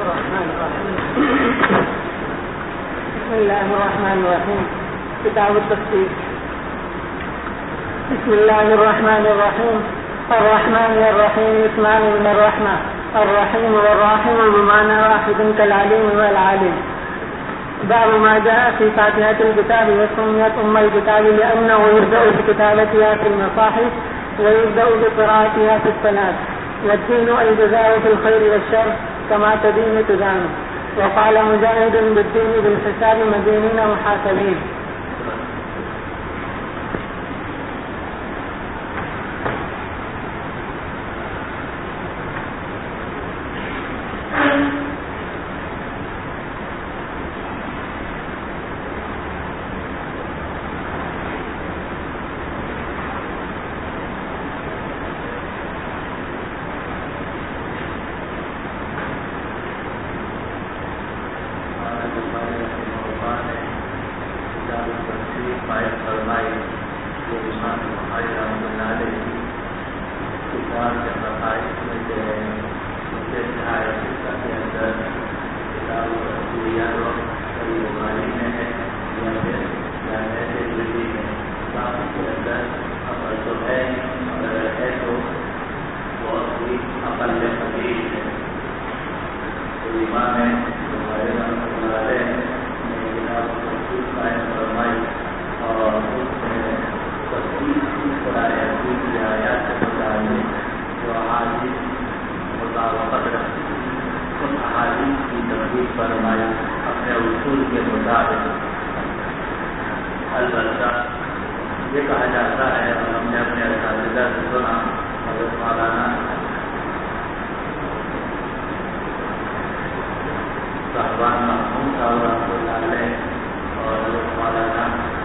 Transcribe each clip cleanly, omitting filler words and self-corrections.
الرحمن الرحيم. بسم الله الرحمن الرحيم. كتاب التفسير. بسم الله الرحمن الرحيم. الرحمن الرحيم اسمان من الرحمة. الرحيم والراحم بمعنى واحد كالعليم والعالم. باب ما جاء في فاتحة الكتاب وسميت الكتاب لأنه يبدأ بكتابتها في المصاحف ويبدأ بقراءتها في الصلاة. والدين الجزاء في الخير والشر كما تدين تدان. وقال مجاهد بالدين بالحساب مدينين محاسبين. یہ کہا جاتا ہے اور ہم نے اپنے اساتذہ سے سنا حضرت مولانا صاحبان محمود صاحب رحمۃ اللہ علیہ اور حضرت مولانا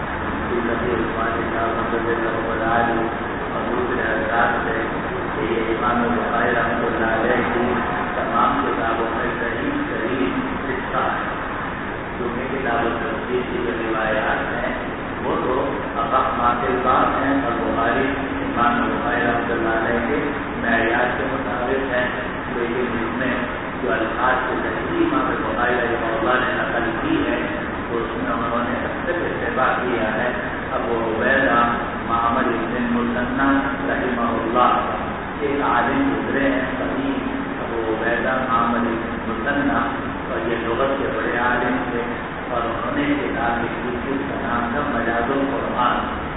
عثمانی صاحب رحمۃ اللہ علیہ اور دوسرے حضرات سے کہ یہ امام بخاری رحمۃ اللہ علیہ کی تمام کتابوں میں صحیح حصہ ہے، کیونکہ کتاب التفسیر کی جو روایات ہیں وہ تو بات ہیں اور بخاری امام بخاری رحمۃ اللہ علیہ کے معیار کے مطابق ہیں، لیکن اس میں جو الفاظ سے صحیح امام بخاری رحمہ اللہ نے نقل کی ہے تو اس میں انہوں نے اکثر اتباع کیا ہے ابو عبیدہ معمر بن مثنی رحمہ اللہ، ایک عالم گزرے ہیں قدیم ابو عبیدہ معمر بن مثنی، اور یہ لغت کے بڑے عالم تھے اور انہوں نے کتاب لکھی تھی، اس کا نام تھا مجاز القرآن.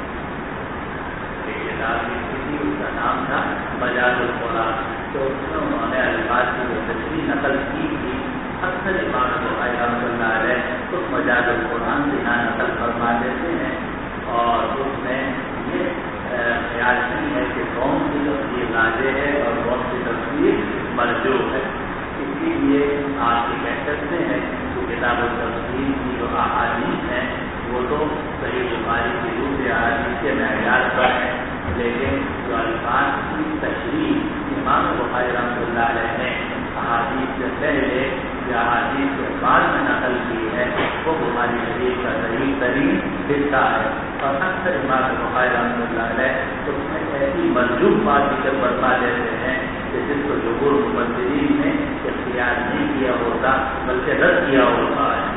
ایک کتاب لکھی تھی اس کا نام تھا مجاز القرآن، تو اس میں انہوں نے الفاظ کی جو تصریح نقل کی تھی اکثر امام بخاری رحمۃ اللہ علیہ اس مجاز القرآن سے یہاں نقل فرما دیتے ہیں، اور اس میں یہ خیال نہیں ہے کہ قوم کی تفسیر واضح ہے اور قوم کی تفسیر مرجوع ہے. اسی لیے آپ یہ کہہ سکتے ہیں کہ کتاب التفسیر کی جو احادیث ہیں وہ تو صحیح بخاری کی دوسرے احادیث کے معیار پر ہیں، لیکن جو الفاظ کی تشریح امام بخاری رحمۃ اللہ علیہ نے احادیث سے پہلے یا احادیث کے بعد میں نقل کی ہے وہ بخاری شریف کا صحیح ترین حصہ ہے، اور اکثر امام بخاری رحمۃ اللہ علیہ اس میں ایسی مرجوع بات ذکر فرما دیتے ہیں کہ جس کو جمہور مفسرین نے اختیار نہیں کیا ہوتا بلکہ رد کیا ہوتا ہے.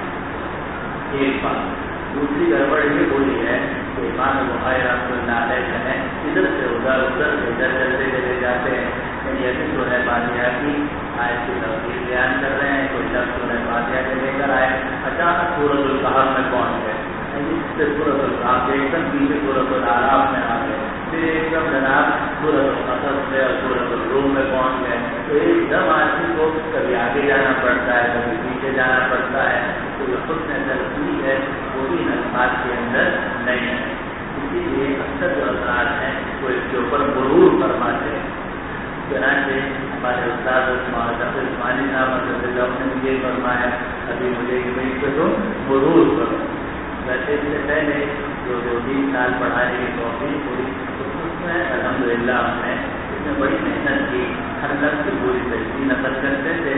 ایک بات. دوسری گڑبڑ یہ بولی ہے کہ امام بخاری رحمۃ اللہ علیہ جو ہے ادھر سے ادھر ادھر سے ادھر چلتے چلے جاتے ہیں، یعنی سورہ فاتحہ کی آیت کی تفصیل بیان کر رہے ہیں، کوئی لفظ سورہ فاتحہ سے لے کر آئے اچانک سورۃ الکہف میں پہنچ گئے، سورۃ الکہف ایک دم پیچھے سورۃ الاعراف میں آ گئے، پھر ایک دم جناب سورۃ القصص میں اور سورۃ الروم میں پہنچ گئے، تو ایک دم آدمی کو کبھی آگے جانا پڑتا ہے کبھی پیچھے جانا پڑتا ہے، تو جو حسن ترتیب ہے وہ بھی ان الفاظ کے اندر نہیں ہے. اسی لیے اکثر جو افراد ہیں وہ اس کے اوپر غرور فرماتے ہیں. چنانچہ ہمارے استاد عثمانی صاحب نے مجھے فرمایا ابھی مجھے کہ تم غرور کرو. ویسے اس سے پہلے جو 2-3 سال پڑھانے کی توفیق ہوئی تو اس میں الحمدللہ ہم نے اس میں بڑی محنت کی، ہر لفظ کی پوری تشریح نقل کرتے تھے.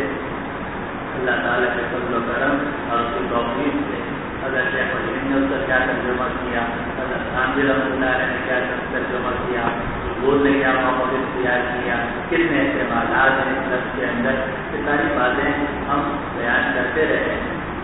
اللہ تعالیٰ کے فضل و کرم اور اس کی توفیق سے حضرت شیخ الہند نے اس کا کیا ترجمہ کیا، حضرت خانوی رحمۃ اللہ علیہ نے کیا ترجمہ کیا، بولنے کا موقع اختیار کیا، کتنے استعمالات ہیں اس لفظ کے اندر، یہ ساری باتیں ہم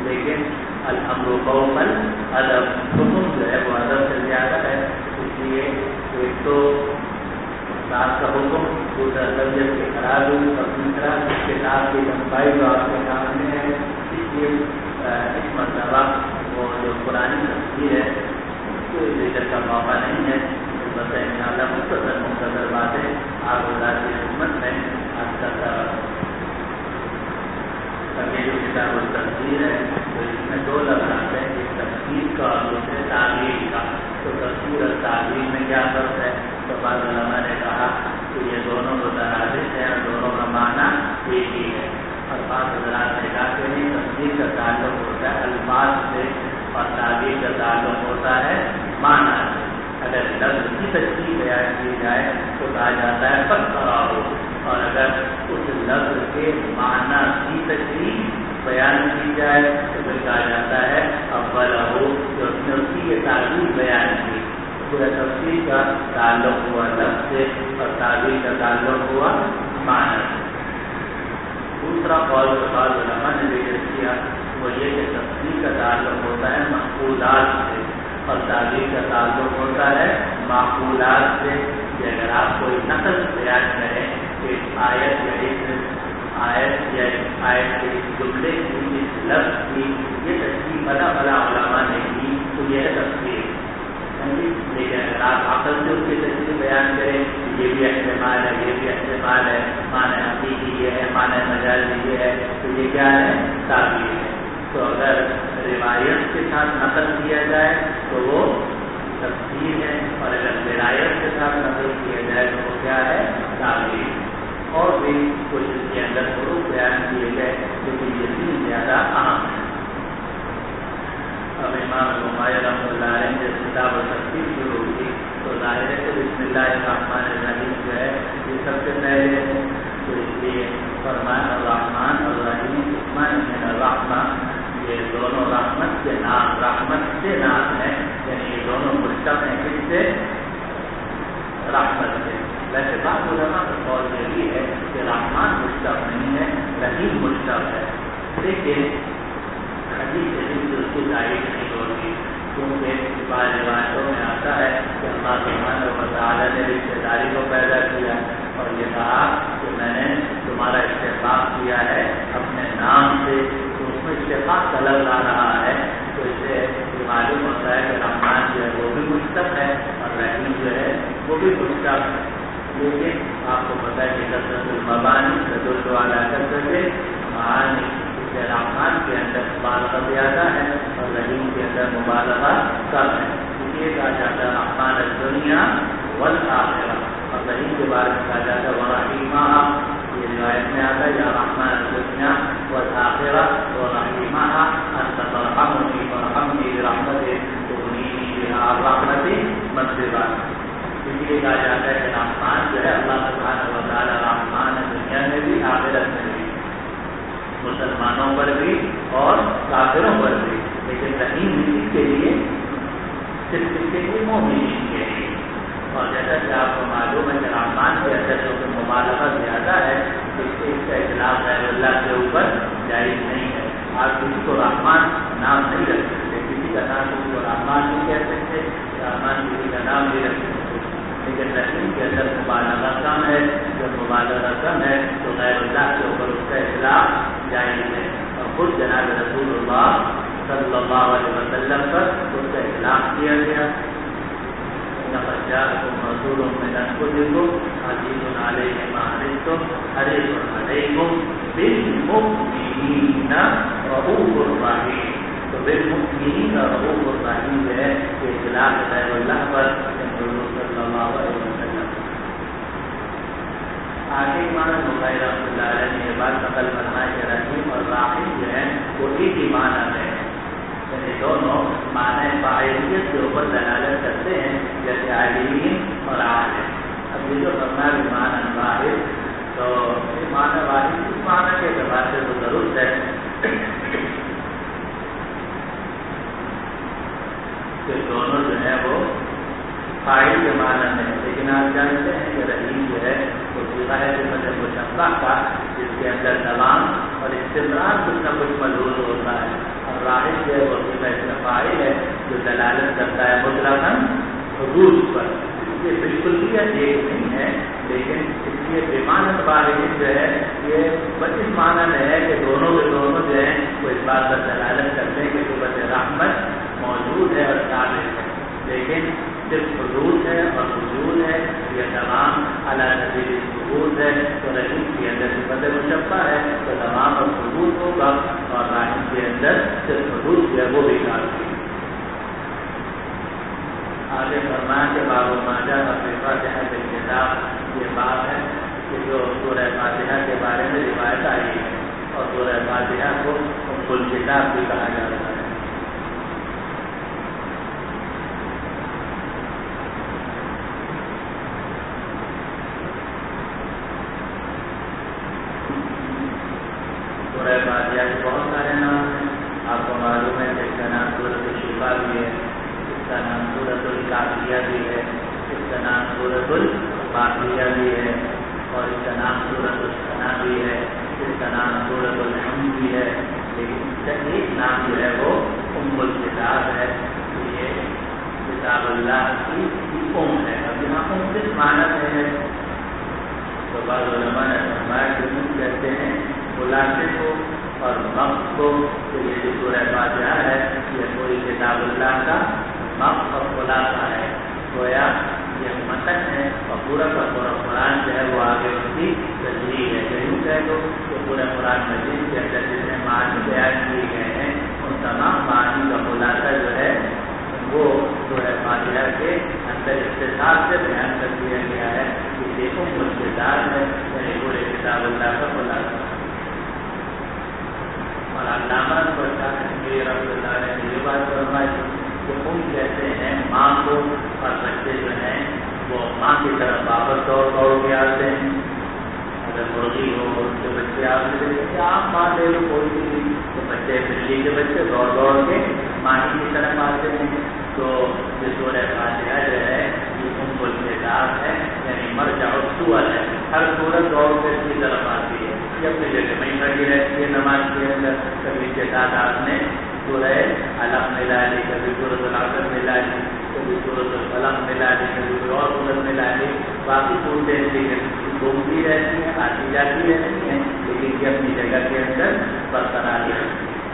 لیکن الامر خوفا ادب، حکم جو ہے وہ ادب سے زیادہ ہے، اس لیے ایک تو استاد کا حکم، دوسرا طبیعت کے خراب ہوئی اور تیسرا کتاب کی لمبائی جو آپ کے سامنے ہے، اس لیے اس مرتبہ وہ جو پرانی تصویر ہے کوئی ذکر کا موقع نہیں ہے، بس انشاءاللہ مختصر باتیں آپ اللہ کی خدمت میں آپ کا یہ جو کتاب التفسیر ہے تو اس میں دو لفظ آتے ہیں، ایک تفسیر کا اور دوسرے تعبیر کا۔ تو تفسیر اور تعبیر میں کیا فرق ہے؟ تو بعض علماء نے کہا کہ یہ دونوں مترادف ہیں اور دونوں کا معنی ایک ہی ہے، اور بعض حضرات نے کہا کہ نہیں، تفسیر کا تعلق ہوتا ہے الفاظ سے اور تعبیر کا تعلق ہوتا ہے معنی سے۔ اگر لفظ کی تشریح بیان کی جائے تو کہا جاتا ہے فسرہ ہو، اور اگر اس لفظ کے معنی کی تشریح بیان کی جائے تو پھر کہا جاتا ہے اول ہو، جو اس نے اس کی یہ تعبیر بیان کی۔ پورا تفسیر کا تعلق ہوا لفظ سے اور تعبیر کا تعلق ہوا معنی سے۔ دوسرا قول جو بعض علماء نے ذکر کیا وہ یہ کہ تفسیر کا تعلق ہوتا ہے مفعولات سے اور تعبیر کا تعلق ہوتا ہے معقولات سے، کہ اگر آپ کوئی نقل بیان کریں کہ آیت یا آیت کے جملے کی اس لفظ کی یہ تشریح بڑا علماء نے کی تو یہ ہے تفسیر۔ لیکن اگر آپ عقل سے اس کی تشریح بیان کریں یہ بھی احتمال ہے، یہ بھی احتمال ہے، معنی حقیقی یہ ہے، معنی مجازی یہ ہے، تو یہ کیا ہے؟ تعبیر ہے۔ تو اگر روایت کے ساتھ نقل کیا جائے تو وہ تفسیر ہے، اور اگر ولایت کے ساتھ نقل کیا جائے تو وہ کیا ہے؟ تعبیر۔ اور بھی کچھ اس کے اندر حروف بیان کیے گئے لیکن یہ بھی زیادہ اہم ہے۔ اب امام بخاری رحمۃ اللہ علیہ نے جب کتاب و تفسیر شروع کی تو ظاہر ہے کہ بسم اللہ الرحمن الرحیم جو ہے یہ سب سے پہلے، تو اس لیے فرمان الرحمن الرحیم عثمان من الرحمہ، یہ دونوں رحمت کے نام، رحمت سے نام ہے، یعنی یہ دونوں مشتق ہیں کس سے؟ رحمت سے۔ ویسے بعض علماء کا قول یہ بھی ہے کہ رحمان مشتق نہیں ہے، رحیم مشتق ہے، لیکن حدیث شریف سے اس کی تاریخ نہیں ہوتی، کیونکہ بعض روایتوں میں آتا ہے کہ اللہ سبحانہ و تعالیٰ نے رشتہ داری کو پیدا کیا اور یہ کہا کہ میں نے تمہارا اتفاق کیا ہے اپنے نام سے، تو اس میں اتفاق کا لفظ آ رہا ہے، تو اس سے یہ معلوم ہوتا ہے کہ رحمان جو ہے وہ بھی مشتق ہے اور رحیم جو ہے وہ بھی مشتق ہے۔ لیکن آپ کو پتہ ہے کہ کثرت المبانی تدل علی کثرت معانی، رحمان کے اندر مبالغہ زیادہ ہے اور رحیم کے اندر مبالغہ کم ہے، اس لیے کہا جاتا ہے رحمان الدنیا والآخرہ، اور رحیم کے بارے میں کہا جاتا ہے ورحیمہ، یہ روایت میں آتا ہے یا رحمان الدنیا والآخرہ ورحیمہ انت ترحمنی فرحمنی برحمتک تغنینی بہا الرحمت مطلبا، اس لیے کہا جاتا ہے کہ رحمان جو ہے اللہ سبحانہ و تعالیٰ رحمان دنیا میں بھی آخرت میں بھی، مسلمانوں پر بھی اور کافروں پر بھی، لیکن رحیم کس کے لیے؟ صرف اس کے لیے مومنین کے لیے۔ اور جیسا کہ آپ کو معلوم ہے کہ رحمان کے اندر جو کہ مبالغہ زیادہ ہے اس سے اس کا اطلاق غیر اللہ کے اوپر جائز نہیں ہے۔ آپ کسی کو رحمان نام نہیں رکھ سکتے، کسی کا نام کسی کو رحمان نہیں کہہ سکتے، رحمان کسی کا نام نہیں رکھ سکتے، لیکن رحیم کے اندر مبالغہ کم ہے، جب مبالغہ کم ہے تو غیر اللہ کے اوپر اس کا اطلاق جائز ہے، اور خود جناب رسول اللہ صلی اللہ علیہ وسلم پر اس کا اطلاق کیا گیا۔ لقد جاءكم رسول من أنفسكم عزيز عليه ما عنتم حريص عليكم بالمؤمنين رؤوف رحيم، تو بالمؤمنین رؤوف رحیم جو ہے کہ اطلاق غیر اللہ پر صلی اللہ علیہ وسلم۔ آگے امام بخاری رحمۃ اللہ علیہ نے یہ بات نقل فرمائی کہ رحیم اور راحم جو ہے وہ ایک ہی معنی میں ہے، یعنی دونوں معنی فاعلیت کے اوپر دلالت کرتے ہیں، جیسے عالمین اور عالم۔ اب یہ جو فرمایا معنی واحد، تو یہ معنی واحد اس معنی کے اعتبار سے تو درست ہے کہ دونوں جو ہے وہ فاعل کے معنی میں، لیکن آپ جانتے ہیں کہ رحیم جو ہے وہ صیغہ ہے صفت مشبہ کا، جس کے اندر دوام اور استمرار کچھ نہ کچھ ملحوظ ہوتا ہے، اور واحد جو ہے وہ صفہ اسم فاعل ہے جو دلالت کرتا ہے مطلقاً حدوث پر. یہ بالکل بھی ایک نہیں ہے، لیکن اس لیے بمعنی واحد جو ہے یہ بس اس معنی میں ہے کہ دونوں کے دونوں جو ہیں وہ اس بات پر دلالت کرتے ہیں کہ صفت رحمت موجود ہے اور ثابت ہے، لیکن صرف حدود ہے اور وجود ہے یہ تمام علی سبیل الثبوت ہے. تو رحیم کے اندر صفت مشبہ ہے تو تمام اور حدود ہوگا، اور رحیم کے اندر صرف حدود جو ہے وہ بھی کافی ہے. آگے فرمان کے باب ماجہ اور فاتحہ کے کتاب یہ باب ہے کہ جو سورہ فاتحہ کے بارے میں روایت آئی ہے، اور سورہ فاتحہ کو ام الکتاب بھی کہا جاتا ہے. سورہ فاتحہ کے بہت سارے نام ہیں. آپ کو معلوم ہے کہ اس کا نام سورۃ الشفا بھی ہے، اس کا نام سورۃ الکافیہ بھی ہے، اس کا نام سورۃ الباقیہ بھی ہے، اور اس کا نام سورۃ الثنا بھی ہے، اس کا نام سورۃ الحمد بھی ہے. لیکن اس کا ایک نام جو ہے وہ ام الکتاب ہے. یہ کتاب اللہ کی ام ہے. اب یہاں ام کس معنی میں ہے تو بعض علماء نے فرمایا کہ ام کہتے ہیں خلاصے کو اور مقصد کو. تو یہ جو سورہ فاتحہ ہے یہ پوری کتاب اللہ کا مقصد اور خلاصہ ہے. گویا یہ متن ہے اور پورا کا پورا قرآن جو ہے وہ آگے اس کی تشریح ہے. یوں کہہ دو کہ پورے قرآن مجید کے اندر جتنے معنی بیان کیے گئے ہیں ان تمام معنی کا خلاصہ جو ہے وہ سورہ فاتحہ کے اندر اختصار سے بیان کر دیا گیا ہے. یہ ام الکتاب ہے، یعنی پورے کتاب اللہ کا خلاصہ. اور علامہ رحمۃ اللہ نے یہ بات فرمائی کہ ام کہتے ہیں ماں کو، اور بچے جو ہیں وہ ماں کی طرف واپس دوڑ کے آتے ہیں. اگر مرغی ہو تو بچے آپ سے کہ آپ ماں لے لو کوئی بھی، تو بچے بلی کے بچے دوڑ کے ماں کی طرف آتے ہیں. تو یہ سورہ فاتحہ جو ہے یہ ام الکتاب ہے، یعنی مرجع السور ہے. ہر سورت دوڑ کے اس کی طرف آتی ہے. یہ اپنی جگہ میں کھڑی رہتی ہے نماز کے اندر. کبھی کے ساتھ آپ نے سورہ علق ملا لی، کبھی سورۃ العصر ملا لی، کبھی سورۃ الفلق ملا لی، کبھی کوئی اور سورت ملا لی. باقی صورتیں گھومتی رہتی ہیں، آتی جاتی رہتی ہیں، لیکن یہ اپنی جگہ کے اندر برقرار ہے.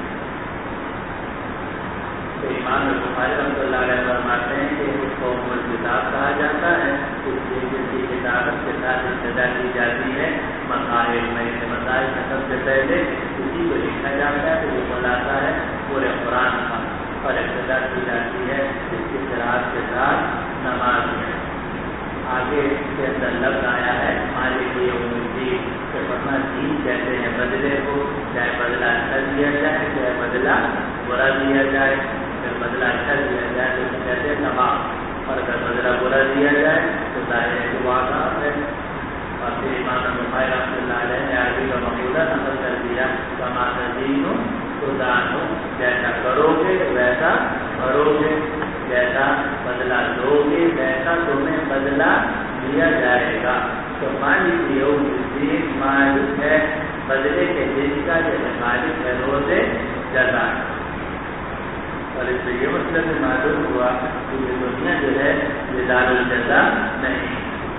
تو امام بخاری رحمۃ اللہ علیہ فرماتے ہیں کہ اس کو ام الکتاب کہا جاتا ہے اس لیے جس کی کتابت کے ساتھ ابتدا کی جاتی ہے مسائل میں سے مسائل کا سب سے پہلے اسی کو لکھا جاتا ہے. تو یہ خلاصہ ہے پورے قرآن کا، اور ابتدا کی جاتی ہے اس کی قرأت کے ساتھ نماز میں. آگے اس کے اندر لفظ آیا ہے مالک یوم الدین، کہ پڑھنا دین کہتے ہیں بدلے کو، چاہے بدلہ اچھا دیا جائے چاہے بدلہ برا دیا جائے. اگر بدلہ اچھا دیا جائے تو کہتے ہیں تمام، اور اگر بدلہ برا دیا جائے تو ظاہر ہے کہ واقعات ہے. اور پھر امام بخاری رحمۃ اللہ علیہ نے عربی کا مقولہ نقل کر دیا کما تدین تدان، جیسا کرو گے ویسا کرو گے، جیسا بدلہ دو گے ویسا تمہیں بدلہ دیا جائے گا. تو مالک یوم الدین مالک ہے بدلے کے دن کا، جیسے مالک ہے روز جزا. اور اس سے یہ مطلب معلوم ہوا کہ یہ دنیا جو ہے یہ دار الجزا نہیں.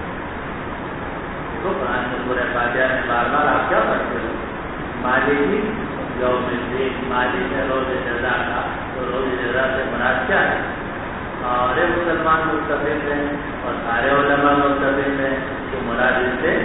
تو قرآن میں سورہ فاتحہ میں بار بار آپ کیا پڑھتے ہو؟ مالک یوم الدین، مالک ہے روز جزا کا. تو روز جزا سے مراد کیا ہے؟ سارے مسلمان متفق ہیں اور سارے علماء متفق ہیں کہ مراد اس سے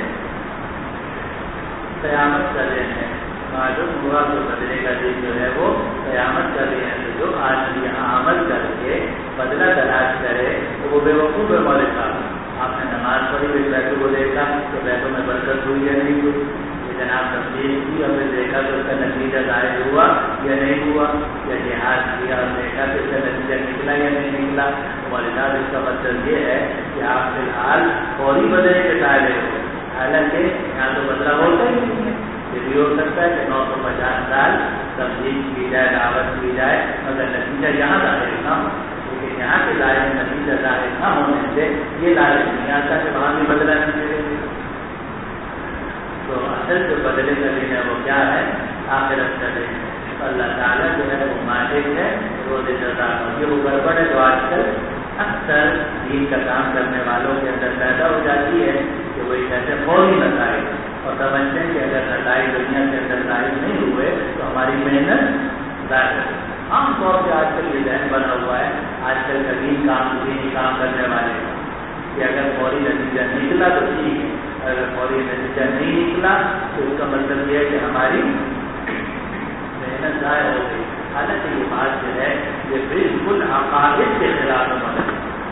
قیامت کا دن ہے. معلوم ہوا تو بدلے کا دن جو ہے وہ قیامت کا دن ہے. تو جو آدمی یہاں عمل کر کے بدلہ تلاش کرے تو وہ بے وقوف ہے. مولوی صاحب آپ نے نماز پڑھی پھر بیتوں کو دیکھا تو بیتوں میں برکت ہوئی یا نہیں ہوئی، یہ جناب تبدیل کی اور پھر دیکھا تو اس کا نتیجہ ظاہر ہوا یا نہیں ہوا، یا جہاد کیا اور دیکھا تو اس کا نتیجہ نکلا یا نہیں نکلا. مولوی صاحب اس کا مطلب یہ ہے کہ آپ فی الحال فوری بدلے کے قائل ہو، حالانکہ یہاں تو بدلہ ہوتا ہی نہیں ہے. یہ بھی ہو سکتا ہے کہ 950 سال تبدیل کی جائے، دعوت کی جائے، مگر نتیجہ یہاں ظاہر نہ ہو. لیکن یہاں کے ظاہر نتیجہ ظاہر نہ ہونے سے یہ لالچ نہیں آتا کہ وہاں بھی بدلہ نہیں ملے گا. تو اصل جو بدلے کا دن ہے وہ کیا ہے؟ آخرت کا دن ہے. تو اللہ تعالیٰ جو ہے وہ مالک ہے روز جزا کا. یہ وہ گڑبڑ ہے جو آج کل اکثر دین کا کام کرنے والوں کے اندر پیدا ہو جاتی ہے کہ وہ ایک ایسے فوری نتائج اور سمجھتے ہیں کہ اگر نتائج دنیا کے اندر ظاہر نہیں ہوئے تو ہماری محنت ظاہر ہے. عام طور پہ آج کل یہ ذہن بنا ہوا ہے آج کل کا دینی کام کرنے والے کہ اگر فوری نتیجہ نکلا تو ٹھیک ہے, اگر فوری نتیجہ نہیں نکلا تو اس کا مطلب یہ ہے کہ ہماری محنت ضائع ہو گئی. حالانکہ یہ بات جو ہے یہ بالکل عقائد کے خلاف عمل ہے.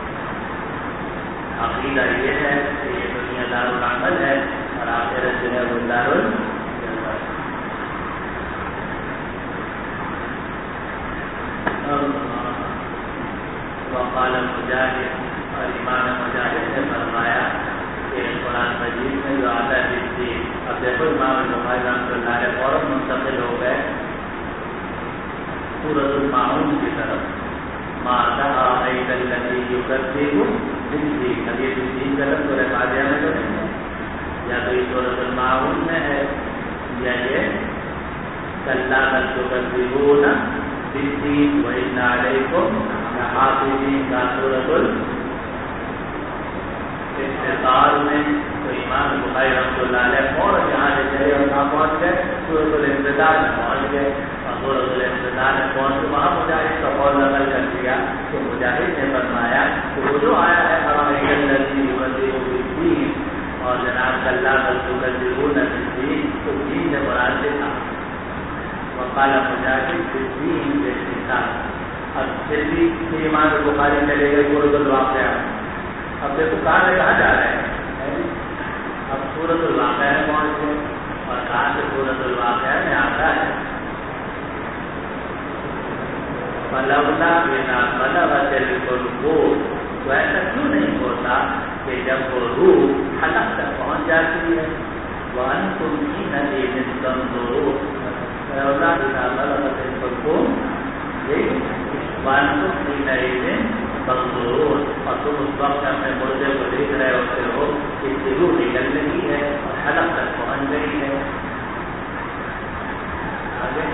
عقیدہ یہ ہے کہ یہ دنیا دار العمل ہے اور آخرت جو ہے وہ دار الجزا. وقال مجاہد, اور امام مجاہد نے فرمایا کہ قرآن مجید میں جو آتا ہے جس. اب دیکھو امام بخاری رحمۃ اللہ علیہ فوراً منتقل ہو گئے سورۃ الماعون کی طرف. ماذا رأيت الذي يكذب بالدين, اب یہ دین کا لفظ سورۃ فاتحہ میں تو نہیں ہے, یا تو یہ سورۃ الماعون میں ہے یا یہ کلا بل تکذبون بالدین وإن علیکم لحافظین کا سورۃ الاستقامہ میں. تو امام بخاری رحمۃ اللہ علیہ فوراً یہاں سے چلے اور کہاں پہنچ گئے سورۃ الانفطار میں پہنچ گئے. سورۃ الانفطار میں پہنچ کے وہاں مجاہد کا قول نقل کر دیا کہ مجاہد نے فرمایا کہ وہ جو آیا ہے اور جناب اللہ بلکہ تو دین سے مراد سے تھا. وقال مجاہد بالدین بالاستقامہ. اب پھر بھی امام بخاری چلے گئے سورۃ الواقعہ. اب دیکھو کہاں جا رہے ہیں, اب سورۃ الواقعہ میں پہنچ گئے اور کہاں سے سورۃ الواقعہ میں آتا ہے فلولا اذا بلغت القلوب. تو ایسا کیوں نہیں ہوتا کہ جب وہ روح حلق تک پہنچ جاتی ہے وانتم حینئذ تنظرون. فلولا اذا بلغت القلوب وانتم حینئذ تنظرون, اور تم اس وقت اپنے مردے کو دیکھ رہے ہوتے ہو کہ اس کی روح نکل رہی ہے اور حلق تک پہنچ گئی ہے. آگے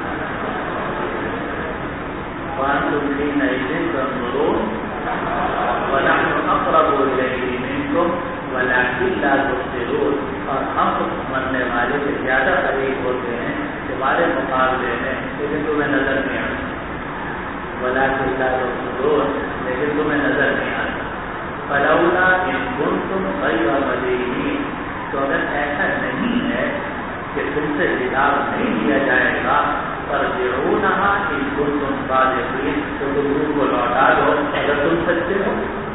وانتم حینئذ تنظرون ونحن اقرب الیہ منکم ولکن لا تبصرون. اور ہم مرنے والے سے زیادہ قریب ہوتے ہیں تمہارے مقابلے میں لیکن تمہیں نظر نہیں آتا. ولکن لا تبصرون, لیکن تمہیں نظر نہیں آتا. فلولا ان کنتم غیر مدینین. تو اگر ایسا نہیں ہے کہ تم سے حساب نہیں لیا جائے گا فارجعونھا ان کنتم صادقین, تو تم روح کو لوٹا دو اگر تم سچے ہو.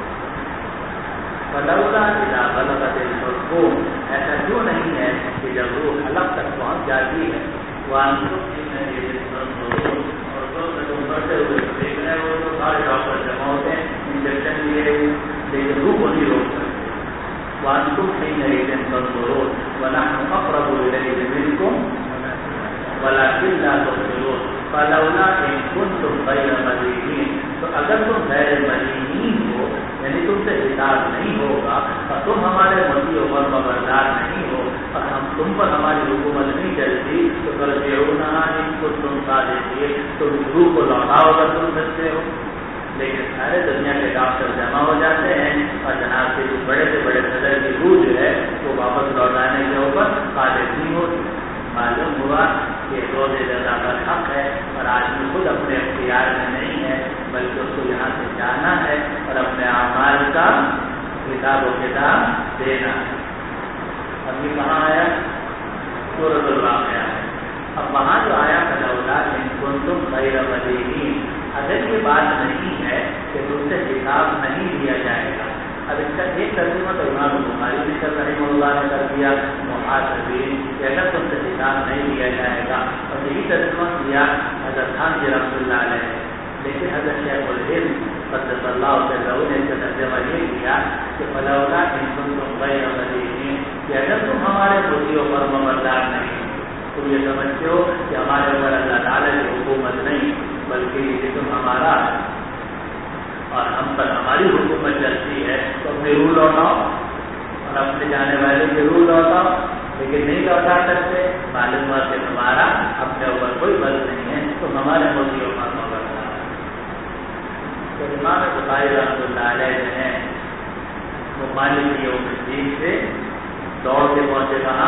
فلولا اذا بلغت الحلقوم. ایسا کیوں نہیں ہے کہ جب روح حلق تک پہنچ جاتی ہے وانتم حینئذ تنظرون, اور تم بڑھتے ہوئے دیکھ رہے ہو تو سارے ڈاکٹر جمع ہوتے ہیں انجیکشن لیے لیکن روح کو نہیں روک سکتے. وانتم حینئذ تنظرون ونحن اقرب الیہ منکم ولکن لا تبصرون. فلولا ان کنتم غیر مدینین. تو اگر تم غیر مدینین ہو یعنی تم سے حساب نہیں ہوگا اور تم ہمارے مطیع پر خبردار نہیں ہو اور تم پر ہماری حکومت نہیں چلتی تو فارجعونھا ان کنتم صادقین, تم روح کو لوٹاؤ اگر تم سچے ہو. لیکن سارے دنیا کے ڈاکٹر جمع ہو جاتے ہیں اور جناب کے جو بڑے سے بڑے صدر کی روح جو ہے وہ واپس لوٹانے کے اوپر قادر نہیں ہوتی. معلوم ہوا کہ روز جزا پر حق ہے اور آدمی خود اپنے اختیار میں نہیں ہے بلکہ اس کو یہاں سے جانا ہے اور اپنے اعمال کا حساب و کتاب دینا ہے. اب یہ کہاں آیا سورۃ الواقعہ. اب وہاں جو آیا فلولا ان کنتم غیر مدینین, اگر یہ بات نہیں ہے کہ تم سے حساب نہیں لیا جائے گا. اب اس کا ایک ترجمہ تو امام بخاری بھی رحمہ اللہ نے کر دیا محاسبین کہ اگر تم سے حساب نہیں لیا جائے گا, اور یہی ترجمہ کیا حضرت خان جی رحمۃ اللہ علیہ. لیکن حضرت شیخ العلم قدس اللہ تعالیٰ نے اس کا ترجمہ یہ کیا کہ فلولا ان کنتم غیر مدینین, کہ اگر تم ہمارے مطیع پر خبردار نہیں تم یہ سمجھتے ہو کہ ہمارے اوپر اللہ تعالیٰ کی حکومت نہیں بلکہ یہ تم ہمارا اور ہم پر ہماری حکومت چلتی ہے, تو اپنی روح لوٹاؤ اور اپنے جانے والے کی روح لوٹاؤ. لیکن نہیں لوٹا سکتے, معلوم ہوا کہ تمہارا اپنے اوپر کوئی بل نہیں ہے امام بخاری رحمۃ اللہ علیہ جو ہیں وہ مالک یوم الدین سے دوڑ کے پہنچے کہاں؟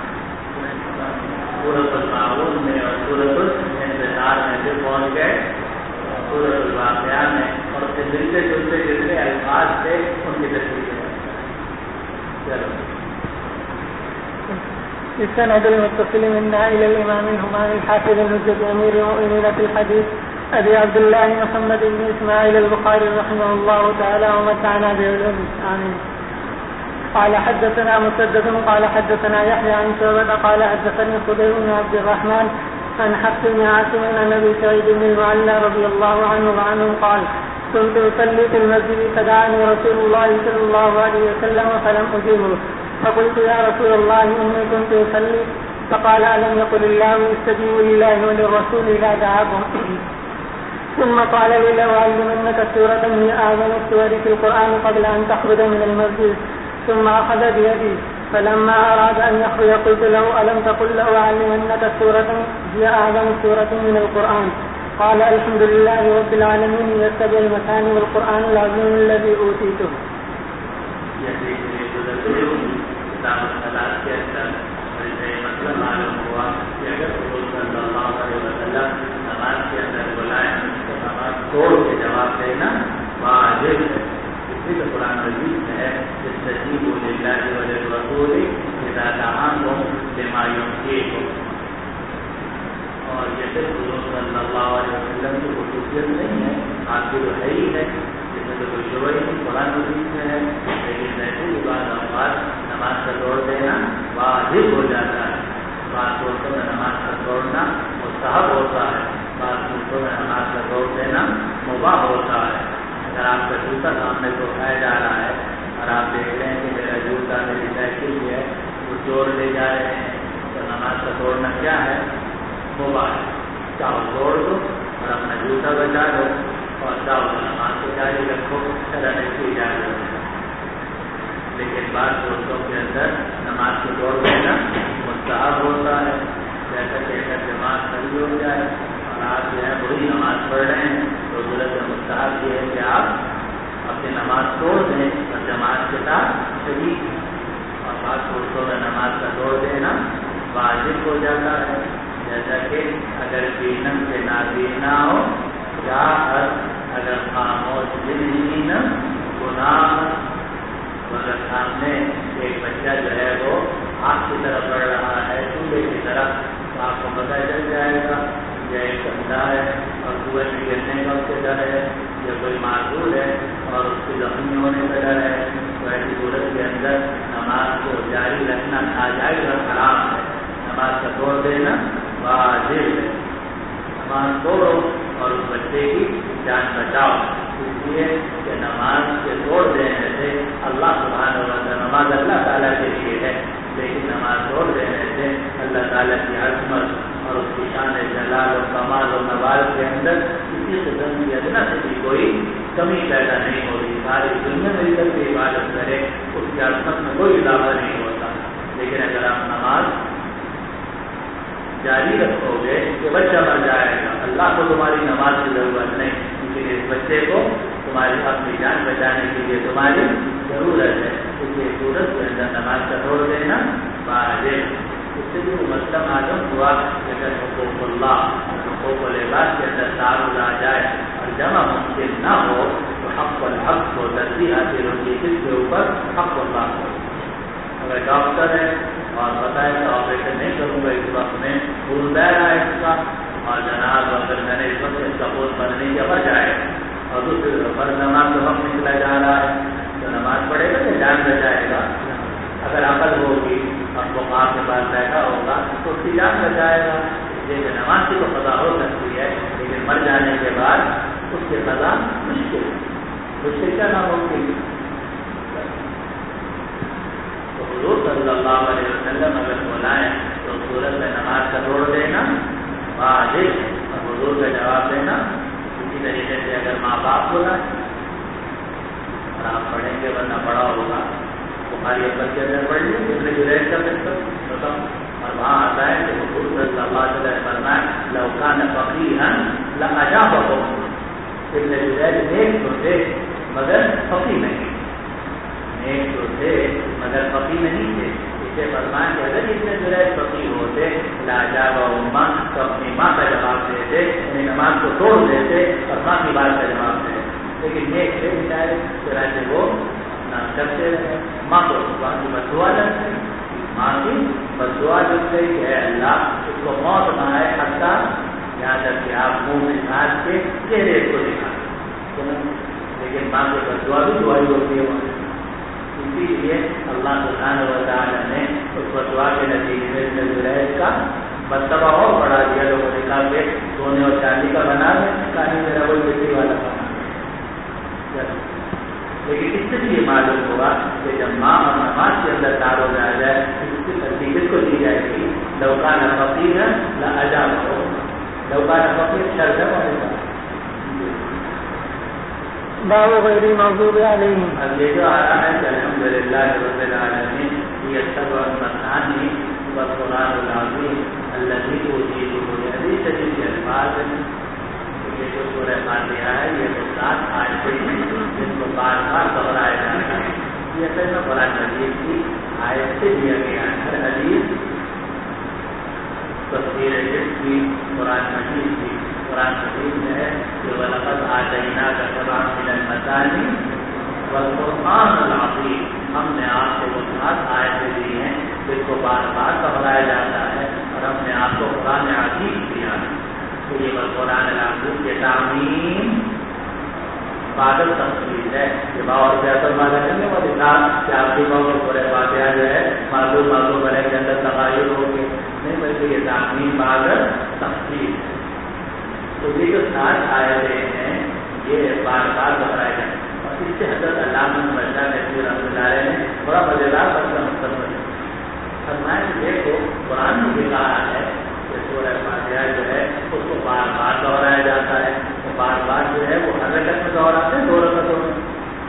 سورۃ المعون میں اور سورۃ الانفطار میں سے پہنچ گئے سورۃ الواقعہ میں، اور اس سے ملتے جلتے جتنے الفاظ تھے ان کی تشریح ہے. چلو السند المتصل منا إلى الإمام الهمام الحافظ الحجة أمير المؤمنين في الحديث أبي عبد الله محمد بن إسماعيل البخاري رحمه الله تعالى ومتعنا بعلومه. آمين. قال حدثنا مسدد قال حدثنا يحيى عن شعبة قال حدثني خضير بن عبد الرحمن عن حفص بن عاصم عن أبي سعيد بن المعلى رضي الله عنه وعنهم قال كنت أصلي في المسجد فدعاني رسول الله صلى الله عليه وسلم فلم أجيبه فقلت يا رسول الله إني كنت أصلي فقال ألم يقل الله استجيبوا لله وللرسول إذا دعاكم ثم قال لي لأعلمنك سورة هي أعظم السور في القرآن قبل أن تخرج من المسجد ثم أخذ بيدي فلما أراد أن يخرج قلت له ألم تقل لأعلمنك سورة هي أعظم سورة من القرآن قال الحمد لله رب العالمين يتبع المثاني والقرآن العظيم الذي أوتيته. کتاب الصلاۃ کے اندر مجھے مسئلہ معلوم ہوا کہ اگر رسول صلی اللہ علیہ وسلم نماز کے اندر بلائیں تو نماز توڑ کے جواب دینا واجب ہے. اس لیے قرآن مجید میں ہے استجیبوا للہ وللرسول اذا دعاکم لما یحییکم، اور یہ صرف رسول صلی اللہ علیہ وسلم کی خصوصیت نہیں ہے، آپ کی تو ہے ہی ہے، جس میں تو کوئی شبہ ہی نہیں قرآن مجید میں ہے. لیکن ویسے ہی بعض اوقات نماز کا توڑ دینا واجب ہو جاتا ہے. بعض صورتوں میں نماز کا توڑنا مستحب ہوتا ہے، بعض صورتوں میں نماز کا توڑ دینا مباح ہوتا ہے. اگر آپ کا جوتا سامنے کو اٹھایا جا رہا ہے اور آپ دیکھ رہے ہیں کہ میرا جوتا میری سائیکل ہے وہ چور لے جا رہے ہیں، تو نماز کا توڑنا کیا ہے؟ مباح ہے. چاہو توڑ دو اور اپنا جوتا بچا دو، اور چاہو نماز کو جاری رکھو، نہیں کی جاری رکھو. لیکن بعض دوستوں کے اندر نماز کو توڑ دینا مستحب ہوتا ہے. جیسا کہ اگر جماعت کھڑی ہو جائے اور آپ جو ہے بڑی نماز پڑھ رہے ہیں تو ضرورت مستحب یہ ہے کہ آپ اپنی نماز توڑ دیں اور جماعت کے ساتھ شریک. اور بعض دوستوں میں نماز کا توڑ دینا واجب ہو جاتا ہے، جیسا کہ اگر بینم سے نابینا ہو یا اگر خاموش دل گناہ، اگر سامنے ایک بچہ جو ہے وہ آگ کی طرف بڑھ رہا ہے چولہے کی طرف، تو آپ کو پتہ چل جائے گا یہ ایک بندہ ہے اور کنویں میں گرنے کا اس سے ڈر ہے، یا کوئی معذور ہے اور اس کی زخمی ہونے کا ڈر ہے، تو ایسی صورت کے اندر نماز کو جاری رکھنا ناجائز اور حرام ہے. نماز کا توڑ دینا واجب ہے. نماز توڑو اور اس بچے کی جان بچاؤ، اس لیے کہ نماز کے توڑ دینے سے اللہ سبحانہ و تعالیٰ، نماز اللہ تعالیٰ کے لیے ہے، لیکن نماز توڑ دینے سے اللہ تعالیٰ کی عظمت اور اس کی شان جلال و کمال و نواز کے اندر کسی قسم کی ادنا سے بھی کوئی کمی پیدا نہیں ہوگی. ساری دنیا میں جب بھی عبادت کرے اس کی عظمت میں کوئی اضافہ نہیں ہوتا. لیکن اگر آپ نماز جاری رکھو گے کہ بچہ مر جائے گا، اللہ کو تمہاری نماز کی ضرورت نہیں، لیکن اس بچے کو تمہاری اپنی جان بچانے کے لیے تمہاری ضرورت ہے. اس لیے صورت کے اندر نماز کا توڑ دینا واجب. اس سے بھی وہ مسئلہ معلوم ہوا کہ اگر حقوق اللہ اور حقوق العباد کے اندر تعارض آ جائے اور جمع ممکن نہ ہو تو حق الحق کو ترجیح حاصل ہوتی ہے کس کے اوپر؟ حق اللہ کو. اگر ڈاکٹر ہے اور بتائے کہ آپریشن نہیں کروں گا اس وقت میں، خون بہ رہا ہے اس کا، اور جناب اگر میں نے اس وقت اس کا خون بند نہیں کیا مر جائے، اور دوسری فرض نماز کا وقت نکلا جا رہا ہے تو نماز پڑھے گا کہ جان بچائے گا؟ اگر عقل ہوگی اور بخار کے پاس بیٹھا ہوگا تو اس کی جان بچائے گا. یہ کہ نماز کی تو قضا ہو سکتی ہے لیکن مر جانے کے بعد اس کی قضا مشکل ہے. اس سے کیا نہ ہوگی؟ تو حضور صلی اللہ علیہ وسلم اگر بلائیں تو صورت میں نماز کا توڑ دینا واجب اور حضور کا جواب دینا. اسی طریقے سے اگر ماں باپ بلائیں اور آپ پڑھیں گے ورنہ پڑھا ہوگا بخاری اکبر کے اندر پڑھ لیں ابن جریج کا قصہ، اور وہاں آتا ہے کہ حضور صلی اللہ علیہ وسلم فرمائے لو کان فقیہا لاجابہ، ابن جریج نیک تو تھے مگر فقیہ نہیں، نیک تو تھے مگر فقیہ نہیں تھے. اسے فرمایا کہ اگر ابن جریج فقیہ ہوتے لاجاب اماں تو اپنی ماں کا جواب دیتے، اپنی نماز کو توڑ دیتے اور ماں کی بات کا جواب دیتے، لیکن نیک تھے بیچارے چنانچہ وہ نہ کرتے رہے. ماں کو وہاں کی بددعا لگ گئی، ماں کی بددعا لگ گئی کہ اے اللہ اس کو موت نہ آئے، حتیٰ یہاں تک کہ آپ منہ میں کاٹ کے چہرے کو دکھا. لیکن ماں کی بددعا بھی دعائی ہوتی ہے. اسی لیے اللہ سبحانہ و تعالیٰ نے اس بددعا کے نتیجے میں ابن جریج کا مرتبہ اور بڑھا دیا. لوگوں نے کہا کہ سونے اور چاندی کا بنا دیں، کہانی میرا کوئی مٹی والا بنا. لیکن اس سے بھی یہ معلوم ہوگا کہ جب ماں اور نماز کے اندر دار ہو جایا جائے اس کی ترتیب کو دی جائے گی. لوکان فقیر ہے نہ عجاب ہو، لوکان فقیر شرط ہے. باب غیر المغضوب علیہم. اب یہ جو آ رہا ہے کہ الحمدللہ رب العالمین یہ سب مسانی والقرآن العظیم الذی اوتیتہ، حدیث شریف کے الفاظ ہیں. یہ جو سورہ فاتحہ ہے یہ تو 7 آیتیں ہیں جن کو بار بار دہرایا جاتا ہے. یہ اصل میں قرآن مجید کی آیت سے دیا گیا ہے. ہر حدیث تفسیر کی قرآن مجید کی. قرآن مجید میں ہے کہ وَلَقَدْ آتَيْنَاكَ سَبْعًا مِنَ الْمَثَانِي وَالْقُرْآنَ الْعَظِيمَ، ہم نے آپ کو وہ 7 آیتیں دی ہیں جن کو بار بار دہرایا جاتا ہے اور ہم نے آپ کو قرآن عظیم دیا ہے. تو یہ قرآن العظیم کے تعمیم بادل تفصیل ہے کہ باؤ اور بہتر مانا کرنے والی بات کہ آپ کی باؤ کو پورے فاتحہ جو ہے معلوم بنے کے اندر تغیر ہو گئے نہیں، بلکہ یہ تعمیم بادل تفصیل. تو یہ جو 7 آیتیں ہیں یہ بار بار دہرائے جائیں. اور اس سے حضرت علامہ مرزا نقوی رحمۃ اللہ علیہ نے بڑا مزیدار مسئلہ مستقبل فرمایا کہ دیکھو قرآن میں بھی کہا ہے کہ سورہ فاتحہ جو ہے اس کو بار بار دہرایا جاتا ہے. تو بار بار جو ہے وہ ہر رکعت میں دہراتے ہیں 2 رکعتوں میں،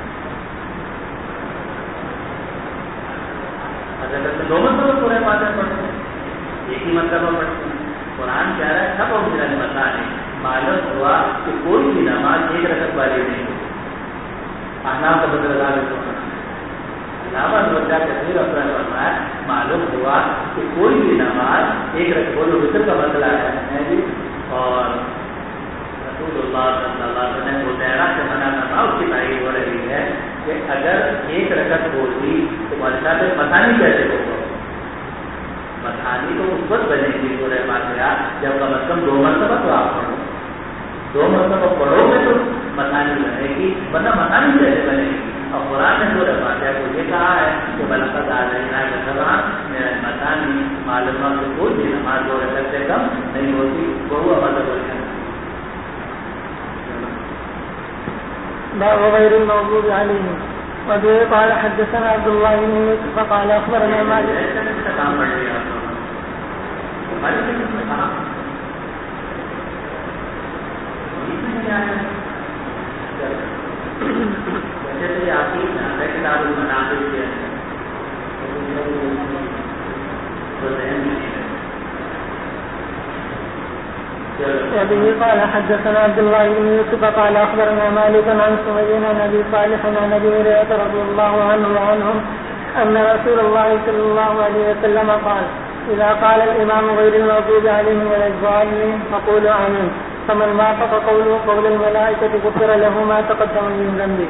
ہر رکعت میں 2 مرتبہ سورہ فاتحہ پڑھتے ہیں، ایک ہی مرتبہ پڑھتے ہیں. قرآن کہہ رہا ہے سب اور میرا بتا نہیں. معلوم ہوا کہ کوئی بھی نماز 1 رکعت والی نہیں ہوتی. احناف کا بدل علامہ مرزا کثیر اپنا فرمایا معلوم ہوا کہ کوئی بھی نماز 1 رکعت بولو وطر کا مسئلہ ہے جی. اور رسول اللہ صلی اللہ علیہ وسلم کو تیرا سے منع کرنا اس کی تعریف ہو رہی ہے کہ اگر 1 رکعت ہوتی تو مرزا پہ مسانی کیسے ہوگا؟ مسانی تو اس وقت بنے گی سورہ فاتحہ جب کم از کم 2 مرتبہ تو آپ پڑھو، 2 مرتبہ پڑھو گے تو مسانی بنے گی، ورنہ مسانی کیسے بنے گی؟ اور قرآن نے سورہ فاتحہ کو یہ کہا ہے کہ وَلَقَدْ آتَيْنَاكَ سَبْعًا مِنَ الْمَثَانِي، معلوم کہ کوئی بھی نماز 2 رکعت سے کم نہیں ہوتی. وہ مطلب ہے باب غیر المغضوب علیہم. وبه قال حدثنا عبد الله بن يوسف قال اخبرنا مالك. کتاب المناقب کے وبه قال حدثنا عبد الله بن يوسف قال اخبرنا مالك عن سمي عن ابي صالح عن ابي هريره رضي الله عنه وعنهم ان رسول الله صلى الله عليه وسلم قال اذا قال الامام غير المغضوب عليهم ولا الضالين فقولوا امين فمن وافق قوله قول الملائكه غفر له ما تقدم من ذنبه.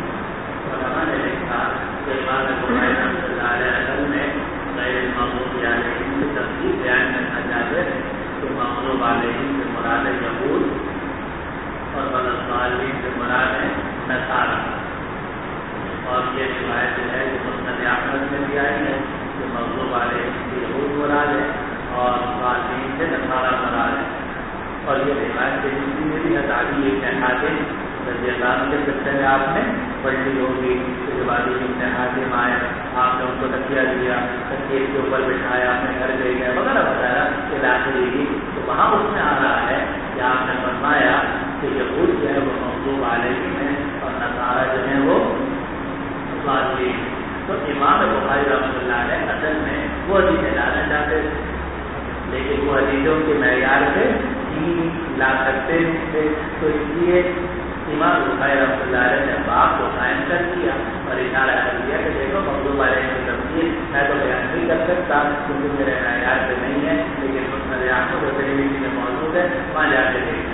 یہود اور بلدالین سے مراد ہے نصارہ. اور یہ روایت ہے جو مسند احمد میں بھی آئی ہے کہ مغضوب علیہم سے یہود مراد ہے اور ضالین سے نصارہ مراد ہے. اور یہ روایت میں بھی حضاری ابن حاتم رضی اللہ عنہ کے قصے میں آپ نے پڑھ لی ہوگی کہ جب علی ابن حاتم آئے آپ نے ان کو تکیہ دیا، تکیے کے اوپر بٹھایا، اپنے گھر لے گئے وغیرہ وغیرہ کہ داخلی. تو وہاں اس میں آ رہا ہے کہ آپ نے فرمایا کہ یہود جو ہے وہ مغضوب علیہم ہیں اور نصارہ جو ہیں وہ ضالین. تو امام بخاری رحمۃ اللہ علیہ اصل میں وہ حدیثیں لانا چاہتے تھے لیکن وہ حدیثوں کے معیار پہ لا سکتے تھے. تو اس لیے امام بخاری رحمۃ اللہ علیہ نے باب کو قائم کر دیا اور اشارہ کر دیا کہ دیکھو مغلوب علیہ کی تفصیل میں تو بیان نہیں کر سکتا کیونکہ میرے معیار پہ نہیں ہے، لیکن مسند احمد و ترمذی میں موجود ہے، وہاں جا کے دیکھیں۔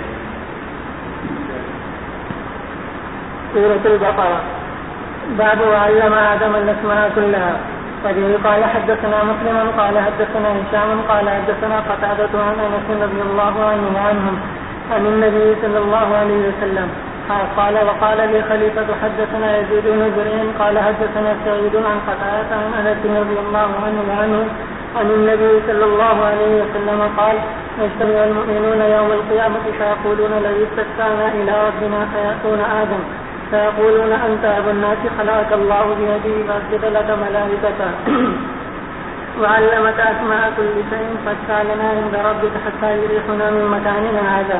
سورة البقرة باب وعلم آدم الأسماء كلها. وبه قال حدثنا مسلم قال حدثنا هشام قال حدثنا قتادة عن أنس رضي الله عنه وعنهم عن النبي صلى الله عليه وسلم قال وقال لي خليفة حدثنا يزيد بن زريع قال حدثنا سعيد عن قتادة عن أنس رضي الله عنه وعنه عن النبي صلى الله عليه وسلم قال يجتمع المؤمنون يوم القيامة فيقولون لو استسقانا إلى ربنا فيأتون آدم فيقولون أنت أبو الناس خلقك الله بيده فأسجد لك ملائكته وعلمك أسماء كل شيء فاشفعنا عند ربك حتى يريحنا من مكاننا هذا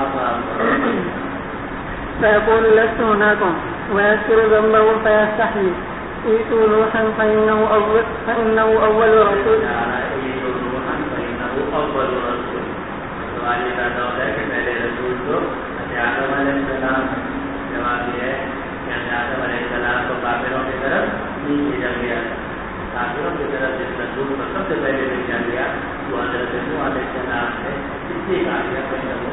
فيقول لست هناكم ويذكر ذنبه فيستحيي ائتوا نوحا فإنه أول رسول جواب یہ ہے کہ آدم علیہ السلام کو کافروں کی طرف نہیں بھیجا گیا، کافروں کی طرف جس رسول کو سب سے پہلے بھیجا گیا وہ حضرت نوح علیہ السلام ہے، اس لیے کہا گیا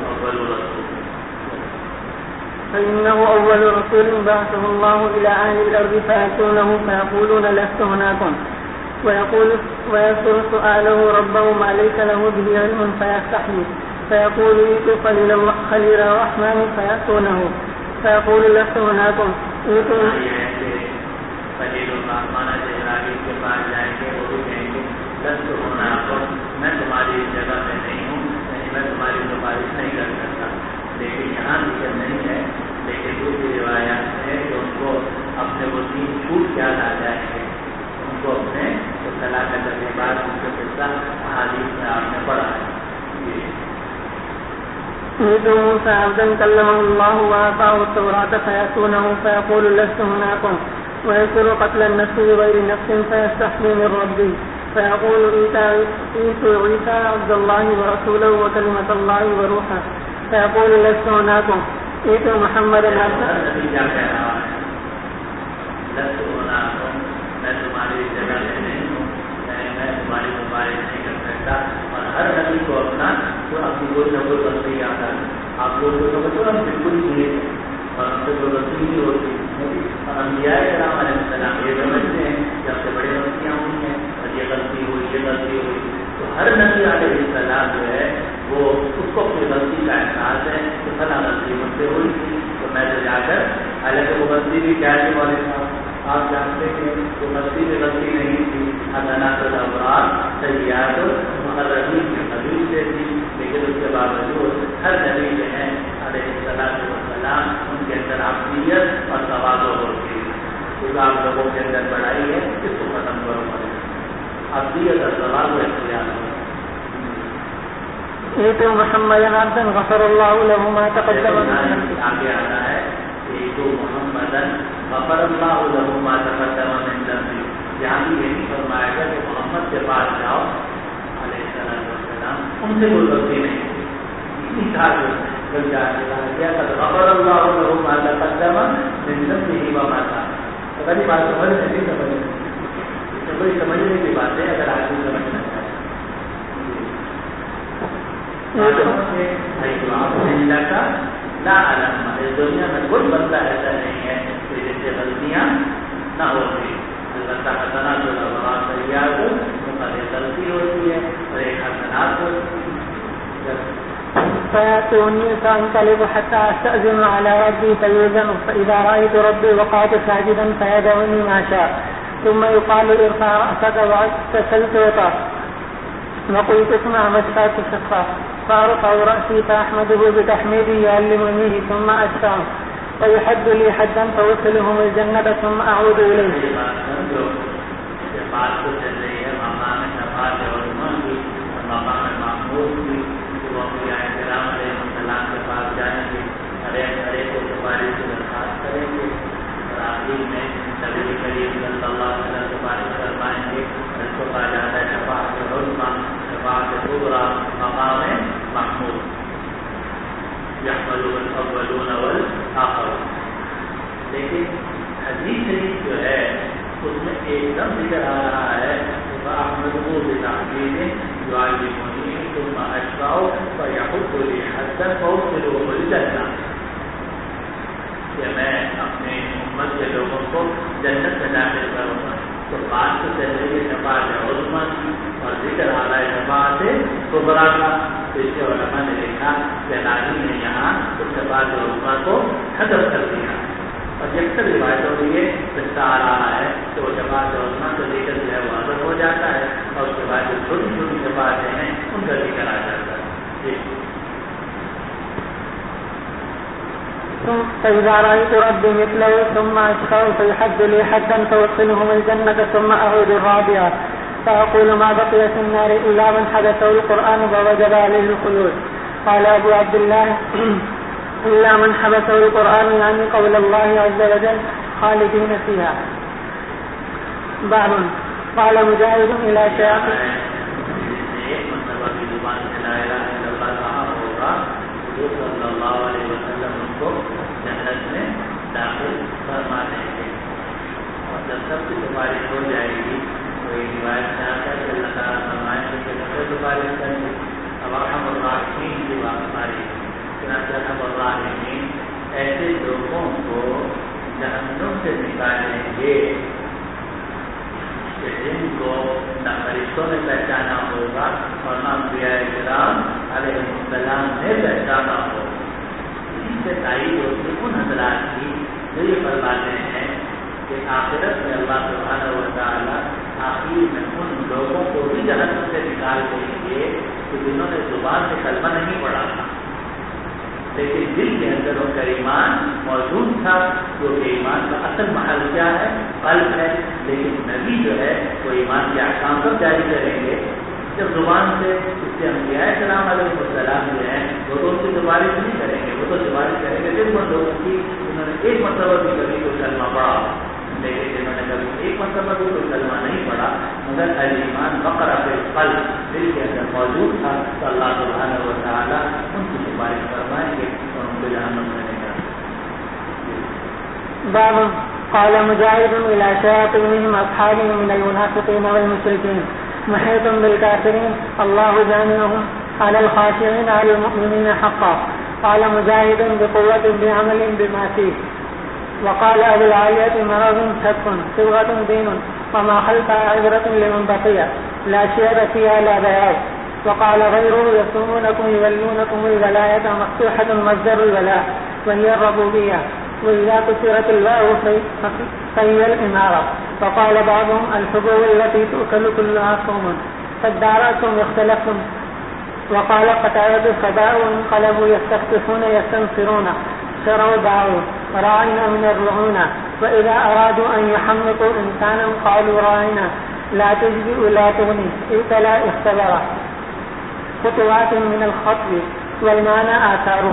فإنه أول رسول بعثه الله إلى أهل الأرض فيأتونه فيقولون لست هناكم ويذكر سؤاله ربه ما ليس له به علم فيستحيي فيقول ائتوا خليل الرحمن فيأتونه فيقول لست هناكم ائتوا خلیل الرحمن ابراہیم کے پاس جائیں گے، وہ بھی کہیں گے لست هناكم، میں تمہاری جگہ میں نہیں ہوں، یعنی میں تمہاری سفارش نہیں کر سکتا، لیکن یہاں ذکر نہیں ہے، لیکن دوسری روایات ہے کہ ان کو اپنے وہ دین چھوٹ یاد آ جائیں گے، ان کو اپنے طلاق کے بعد ان کے قصہ احادیث میں آپ نے پڑھا ہے۔ موسى عبدا كلمه الله وآتاه التوراة فيأتونه فيقول لست هناكم ويذكر قتل النفس بغير نفس فيستحيي من ربي فيقول ائتوا عيسى عبد الله ورسوله وكلمة الله وروحه فيقول لست هناكم ائتوا محمدا عبدا اور ہر نبی کو اپنا تو اپنی کوئی نہ کوئی غلطی آتا ہے، آپ لوگ کو تو ہم بالکل نہیں ہے اور ہم سے کوئی غلطی نہیں ہوتی، اور انبیاء کرام علیہ السلام یہ سمجھتے ہیں کہ ہم سے بڑی غلطیاں ہوئی ہیں اور یہ غلطی ہوئی یہ غلطی ہوئی، تو ہر نبی علیہ السلام جو ہے وہ اس کو اپنی غلطی کا احساس ہے کہ فلاں غلطی مجھ سے ہوئی تھی، تو میں تو جا کر حالانکہ وہ غلطی بھی کیا تھی والے صاحب آپ جانتے ہیں وہ غلطی میں غلطی نہیں تھی، حسنات الابرار سیئات المقربین کی حدیث سے تھی، لیکن اس کے باوجود ہر نبی جو ہے علیہ السلام ان کے اندر عقلیت اور تواضع ہوتی ہے، کیونکہ آپ لوگوں کے اندر بڑائی ہے اس کو ختم کرو عقلیت اور تواضع اختیار ہو۔ ائتوا محمدا عبدا غفر الله له ما تقدم آگے آنا ہے ائتوا محمدا غفر الله له ما تقدم من ذنبه، یہاں بھی یہ نہیں فرمایا گیا کہ محمد کے پاس جاؤ علیہ السلام ان سے کوئی غلطی نہیں اسی کہا جب جا کے کیا غفر الله له ما تقدم من ذنبه وما تأخر، اگر یہ بات سمجھ نہیں سمجھ کوئی سمجھنے کی بات ہے، اگر آدمی سمجھنا چاہے کا لا علم، اس دنیا میں کوئی بندہ ایسا نہیں ہے کہ جس سے غلطیاں نہ ہوتی، البتہ حسنات الابرار سیئات غلطی ہوتی ہے اور ایک حسنات ہوتی ہے۔ فيأتوني فأنقلب حتى أستأذن على ربي فيؤذن، فإذا رأيت ربي وقعت ساجدا فيدعوني ما شاء، ثم يقال ارفع رأسك واغتسلت وطهر وقلت اسمع مشفاك شفا فأرفع رأسي فأحمده بتحميدي يعلمنيه ثم أشفعه ويحد لي حدا فوصلهم الجنة ثم أعود إليه۔ مقام محمود يحمله الأولون والآخرون۔ لیکن حدیث شریف جو ہے اس میں ایک دم ذکر آ رہا ہے ثم اشفعوا فيحب لي حتى فوصلوا الجنة کہ میں اپنے امت کے لوگوں کو جنت میں داخل کروں گا. تو بات تو چل رہی ہے شفاعت عظمیٰ کی اور ذکر آ رہا ہے شفاعت کبریٰ کا. تو اس کے علماء نے لکھا کہ راوی نے یہاں اس شفاعت عظمیٰ کو حذف کر دیا اور یکسر روایتوں میں یہ قصہ آ رہا ہے کہ وہ شفاعت عظمیٰ کا ذکر جو ہے وہ حذف ہو جاتا ہے اور اس کے بعد جو چھوٹی چھوٹی شفاعتیں ہیں ان کا ذکر آ جاتا ہے. فإذا رأيت ربي مثله ثم أشفع فيحد لي حدا فأدخلهم الجنة ثم أعود الرابعة فأقول ما بقي في النار إلا من حدثه القرآن فوجب عليه الخلود. قال أبو عبد الله إلا من حبسه القرآن يعني قول الله عز وجل خالدين فيها. باب قال مجاهد إلى شياطين صلی اللہ علیہ وسلم ان کو جنت میں داخل فرما دیں گے اور جب سب کی سفارش ہو جائے گی تو یہ روایت سے آتا ہے کہ اللہ تعالیٰ فرمائیں گے کہ سب سفارش کریں گے. اب ارحم الراحمین کی بات ہماری چنانچہ ارحم الراحمین ایسے لوگوں کو جہنم سے نکالیں گے کہ جن کو نہ فرشتوں نے پہچانا ہوگا اور نہ انبیاء کرام علیہ السلام نے پہچانا ہوگا. اس سے تائید ہوتی ان حضرات کی جو یہ فرماتے ہیں کہ آخرت میں اللہ سبحانہ و تعالیٰ آخر میں ان لوگوں کو بھی جہنم سے نکال دیں گے کہ جنہوں نے زبان سے کلمہ نہیں پڑھا تھا لیکن دل کے اندر ان کا ایمان موجود تھا. جو کہ ایمان کا اصل محل کیا ہے؟ قلب ہے. لیکن نبی جو ہے وہ ایمان کے احکام کب جاری کریں گے؟ جب زبان سے. اس سے انبیاء کرام علیہ السلام جو ہیں وہ تو ان کی سفارش نہیں کریں گے, وہ تو سفارش کریں گے صرف ان لوگوں کی جنہوں نے ایک مرتبہ بھی کبھی کوئی کلمہ پڑھا, لیکن جنہوں نے کبھی ایک مرتبہ بھی کوئی کلمہ نہیں پڑھا مگر الایمان بقرہ فی القلب دل کے اندر موجود تھا تو اللہ سبحانہ و تعالیٰ ان کی سفارش فرمائیں گے اور ان کو جہنم میں نکالیں گے. باب قال مجاهد إلى شياطينهم أصحابهم من المنافقين والمشركين محيط بالكافرين الله جامعهم على الخاشعين على المؤمنين حقا. قال مجاهد بقوة بعمل بما فيه. وقال أبو العالية مرض شك صبغة دين وما خلفها عبرة لمن بقي لا شيء فيها لا بياض. وقال غيره يصومونكم يولونكم الولاية مفتوحة مصدر الولاء وهي الربوبية وإذا كسرت الواو فهي الإمارة. وقال بعضهم الحبوب التي تؤكل كلها صوم فادارأتم اختلفتم. وقال قتادة فباء انقلبوا يستفتحون يستنصرون شروا باعوا راعنا من الرعونة. وإذا أرادوا أن يحمقوا إنسانا قالوا راعنا لا تجزئ لا تغني ابتلى اختبر خطوات من الخطب والمعنى آثاره.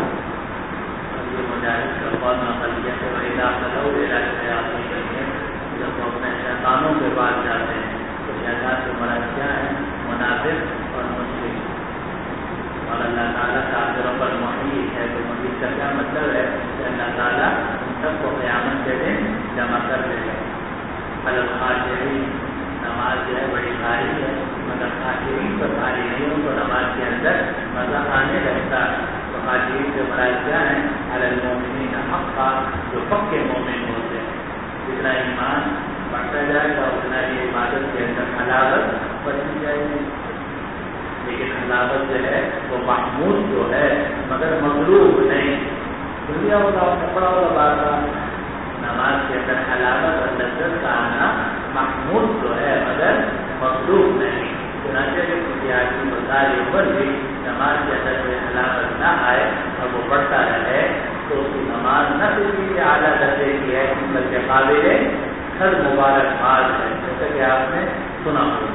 جب وہ اپنے شیطانوں کے پاس جاتے ہیں تو شیطان سے مراد کیا ہے؟ منافق اور مشرک. اور اللہ تعالیٰ کافروں پر محیط ہے. تو محیط کا کیا مطلب ہے کہ اللہ تعالیٰ ان سب کو قیامت کے دن جمع کر دے گا. الخاشعین نماز جو ہے بڑی بھاری ہے مگر خاشعین تو بھاری نہیں, ان کو نماز کے اندر مزہ آنے لگتا ہے. تو خاشعین سے مراد کیا ہے؟ علی المؤمنین حقا, جو پکے مومن ہوتے ہیں. جتنا ایمان بڑھتا جائے گا اتنا ہی عبادت کے اندر حلاوت بڑھتی جائے گی. لیکن حلاوت جو ہے وہ محمود جو ہے مگر مغلوب نہیں. دنیا ہوگا کپڑا ہوگا بات نماز کے اندر حلاوت اور لذت کا آنا محمود جو ہے مگر مغلوب نہیں. چنانچہ کہ کسی آدمی کو ساری عمر بھی نماز کے اندر کوئی حلاوت نہ آئے اور وہ بڑھتا رہے تو اس کی نماز نہ صرف اعلیٰ درجے کی ہے بلکہ قابل ہر مبارک باد ہے, جیسا کہ آپ نے سنا ہوگا.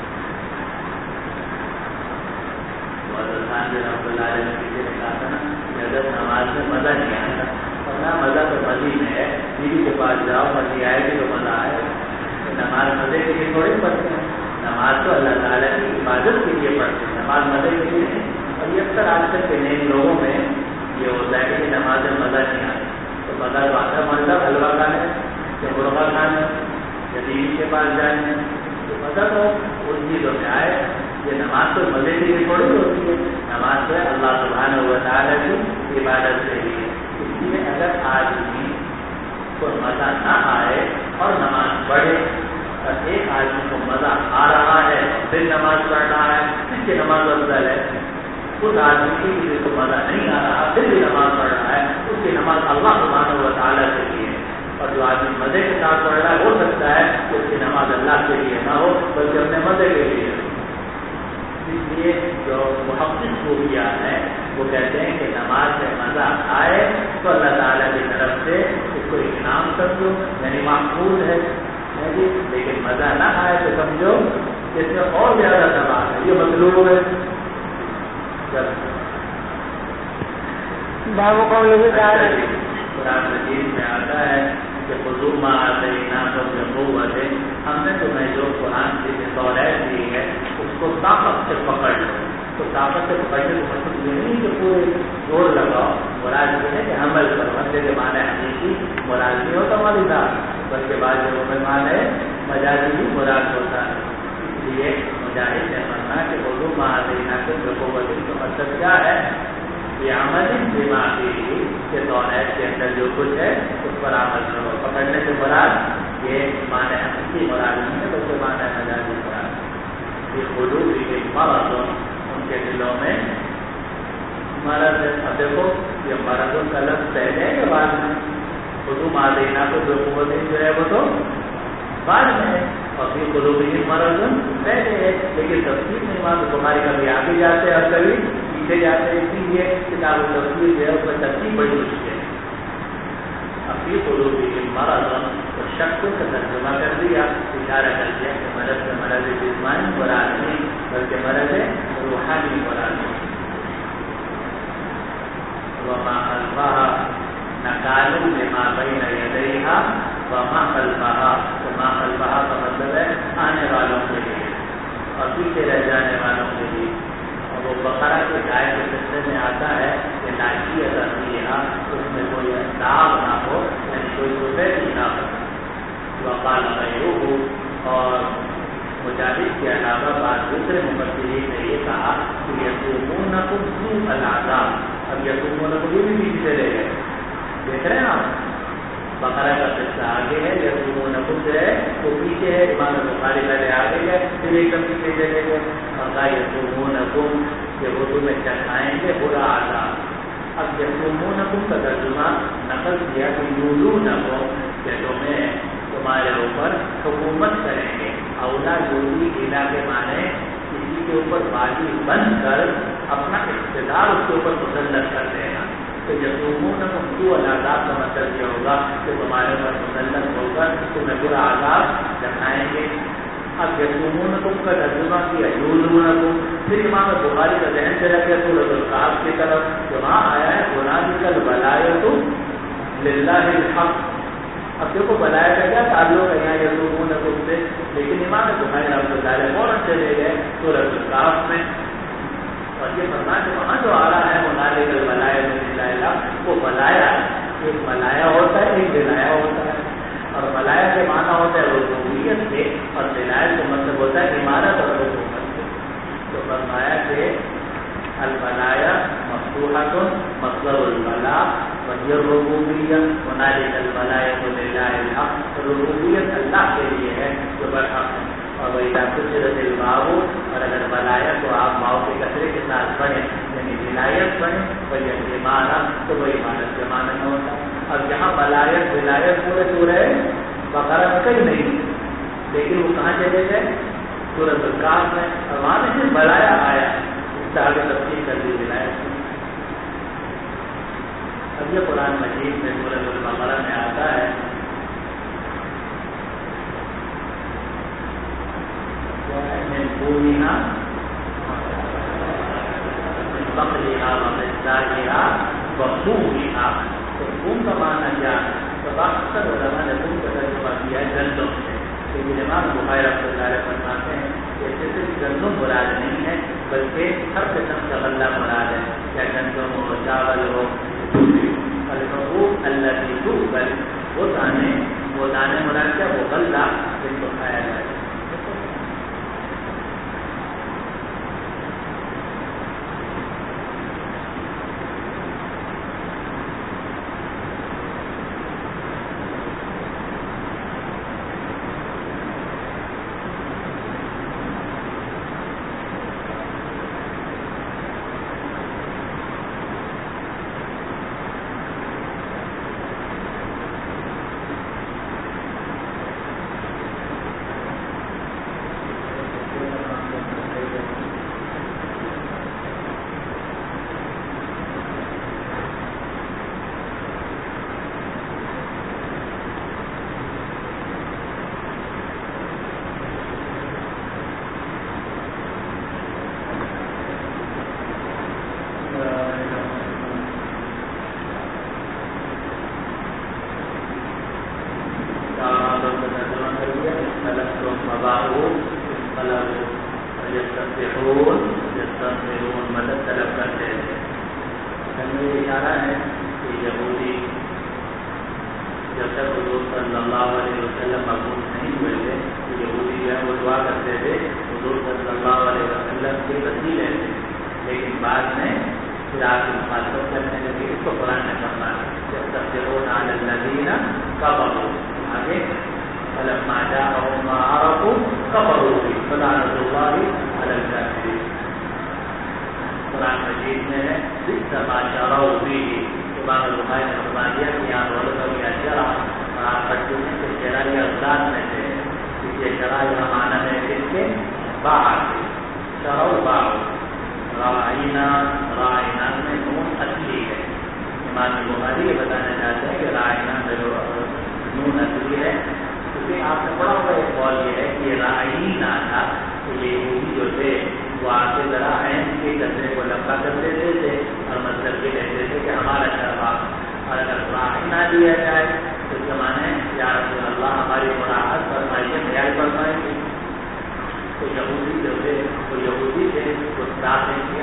رحمۃ اللہ علیہ نے کہا تھا نا کہ اگر نماز میں مزہ نہیں آتا ورنہ مزہ تو مزے میں ہے. بیوی کے پاس جاؤ مزے آئے گی تو مزہ آئے گا. نماز مزے کے لیے تھوڑی پڑھتے ہیں, نماز تو اللہ تعالیٰ کی عبادت کے لیے پڑھتے ہیں, نماز مزے کے لیے نہیں. اور یہ اکثر آج کل کے نئے لوگوں میں یہ ہوتا ہے کہ نماز میں مزہ نہیں آتا. تو مزہ تو آتا ہے مطلب حلوہ کھانے یا مرغا کھانے یا بیوی کے پاس جانے، تو مزہ تو ان چیزوں میں آئے. یہ نماز تو مزے کے لیے تھوڑی ہوتی ہے، نماز تو اللہ سبحانہ و تعالیٰ کی عبادت کے لیے. اس لیے اگر آدمی کو مزہ نہ آئے اور نماز پڑھے، اور ایک آدمی کو مزہ آ رہا ہے پھر نماز پڑھ رہا ہے، اس کی نماز افضل ہے. اس آدمی کی کسی کو مزہ نہیں آ رہا پھر بھی نماز پڑھ رہا ہے، اس کی نماز اللہ سبحانہ و تعالیٰ کے لیے. اور جو آدمی مزے کے ساتھ پڑھ رہا ہے ہو سکتا ہے کہ اس کی نماز اللہ کے لیے نہ ہو بلکہ اپنے مزے کے لیے. اس لیے جو محقق خوبیاں ہیں وہ کہتے ہیں کہ نماز میں مزہ آئے تو اللہ تعالیٰ کی طرف سے اس کو انعام سمجھو، یعنی محفوظ ہے. لیکن مزہ نہ آئے تو سمجھو اس میں اور زیادہ ثواب ہے، یہ مطلوب ہے. قرآن مجید میں آتا ہے کہ خذوا ما آتیناکم بقوۃ، ہم نے تمہیں جو قرآن کی توریت دی ہے اس کو طاقت سے پکڑ لو. تو طاقت سے پکڑنے کا مطلب یہ نہیں کہ پورے زور لگاؤ، مراد یہ ہے کہ عمل کرو. بندے کے معنی حقیقی مراد نہیں ہوتا مالیدہ، بلکہ بعض جگہوں میں معنی مجازی بھی مراد ہوتا ہے. اس لیے مجاہد نے ماننا کہ خذوا ما آتیناکم بقوۃ کا مطلب کیا ہے؟ یہ عمل دماغی کے توریت کے اندر جو کچھ ہے اس پر عمل کرو. پکڑنے سے مراد یہ معنی حقیقی مراد نہیں ہے بلکہ معنی مجازی مراد. یہ قلوب کے مرض ان کے دلوں میں مرض ہے. اب دیکھو یہ مرض کا لفظ پہلے ہے کہ بعد میں؟ خذوا ما آتیناکم بقوۃ جو ہے وہ تو بعد میں ہے، اور پھر قلوب کی مرض پہلے ہے. لیکن تفسیر میں امام بخاری کبھی آگے جاتے اور کبھی پیچھے جاتے ہیں، اسی لیے کتاب التفسیر جو ہے اس میں ترتیب بڑی مشکل ہے. اب یہ قلوب کی مرض تو شک کا ترجمہ کر دیا، اشارہ کر دیا کہ مرض میں مرض جسمانی مراد نہیں بلکہ مرض روحانی مراد نہیں. وما خلفها نقال لما بین یدیہا وما خلفها، تو ما خلفها کا مطلب ہے آنے والوں کے لیے اور پیچھے رہ جانے والوں کے لیے. اور وہ بقرہ کے گائے کے سلسلے میں آتا ہے کہ ناشی اضافیہ اس میں کوئی داغ نہ ہو، یعنی کوئی سفید نہ ہو. وقال غیرہ، اور مجاہد کے علاوہ بعض دوسرے مفسرین نے یہ کہا کہ یصومونکم سوء العذاب. اب یصومونکم یہ بھی پیچھے چلے گئے، دیکھ رہے ہیں آپ بقرہ کا قصہ آگے ہے، یصومونکم جو ہے وہ پیچھے ہے. امام بخاری پہلے آگے گئے پھر ایک دم پیچھے چلے گئے. اور یصومونکم کہ وہ تمہیں چکھائیں گے برا عذاب. اب یصومونکم کا ترجمہ نقل کیا کہ یولونکم کہ تمہارے اوپر حکومت کریں گے. اولا یولی علا کے معنی کسی کے اوپر باغی بن کر اپنا اقتدار اس کے اوپر مسلط کر دینا. تو یصومونکم سوء العذاب کا مطلب یہ ہوگا کہ تمہارے اوپر مسلط ہو کر تمہیں برا عذاب دکھائیں گے. اب یصومونکم کا ترجمہ کیا یولونکم. پھر امام بخاری کا ذہن چلا گیا سورۃ القاف کی طرف، جہاں آیا ہے ہنالک الولایۃ للہ الحق. اب دیکھو بلایا کا کیا تعلق ہے یہاں یصومونکم سے، لیکن امام بخاری رحمۃ اللہ علیہ فوراً چلے گئے سورۃ القاف میں. اور یہ فرمایا کہ وہاں جو آ رہا ہے ہنالک الولایۃ للہ الحق، وہ بلایا ایک ملایا ہوتا ہے ایک دلایا ہوتا ہے. اور ملایا کے معنی ہوتا ہے ربوبیت سے، اور ولایت کا مطلب ہوتا ہے عمارت اور حکومت سے. تو فرمایا کہ الولایا مفتوحۃ مصدر الولا وہی الربوبیہ. ہنالک الولایۃ للہ الحق، ربوبیت اللہ کے لیے ہے جو برحق ہے. اور وہی کثرت الباؤ، اور اگر ولایا تو آپ باؤ کے کثرے کے ساتھ پڑھیں یعنی ولایت پڑھیں، وہی عمارت تو وہ عمارت کے معنی میں ہوتا ہے. اب یہاں ولایت پورے سورہ بقرہ میں کہیں نہیں، لیکن وہ کہاں چلے گئے سورۃ القاف میں، اور وہاں میں صرف بلایا آیا، اس طرح کی تفصیل کر دی ولایت. اب یہ قرآن مجید میں سورۃ البقرہ میں آتا ہے تو تم کا معنی کیا ہے؟ تو اکثر علماء نے تم کا ترجمہ کیا ہے گندم سے، لیکن امام بخاری رحمۃ اللہ علیہ فرماتے ہیں کہ صرف گندم مراد نہیں ہے بلکہ ہر قسم کا غلہ مراد ہے، یا گندم ہو چاول ہو. الحقوق التي گل، وہ دانے مراد کیا؟ وہ غلہ جن کو کھایا جائے. مدد طلب کرتے تھے. اشارہ ہے کہ یہودی جب تک حضور صلی اللہ علیہ وسلم مقبول نہیں ہوئے تھے تو یہودی جو ہے وہ دعا کرتے تھے حضور صلی اللہ علیہ وسلم کے وسیلے تھے، لیکن بعد میں پھر آپ کی مخالفت کرنے لگے. اس کو قرآن نے فرمایا جب تک الذین کفروا آگے فلما جاءهم ما عرفوا كفروا به فلعنة الله على الكافرين. قرآن مجید میں ہے بئس ما شروا به. امام بخاری نے فرما دیا کہ یہاں رولت اور یا شرع اور آپ پڑھتے ہیں کہ شرع یا اقدار میں سے یہ شرع یا معنی ہے کس کے باع سے شرع باع رائنا میں نون اصلی ہے. امام بخاری یہ بتانا چاہتے ہیں کہ رائنا میں نون اصلی ہے. کیونکہ آپ نے پڑھا ہوا ایک قول یہ ہے کہ یہ رائنا تھا کہ یہ یہودی جو تھے وہ آپ کے ذرا عین کے کچرے کو لمبا کر دیتے تھے اور مطلب یہ کہتے تھے کہ ہمارا شربا اور اگر رائنا دیا جائے تو اس زمانے یا رسول اللہ ہماری مراحت فرمائیے خیال فرمائیے. تو یہودی جو تھے وہ یہودی تھے گستاخی کی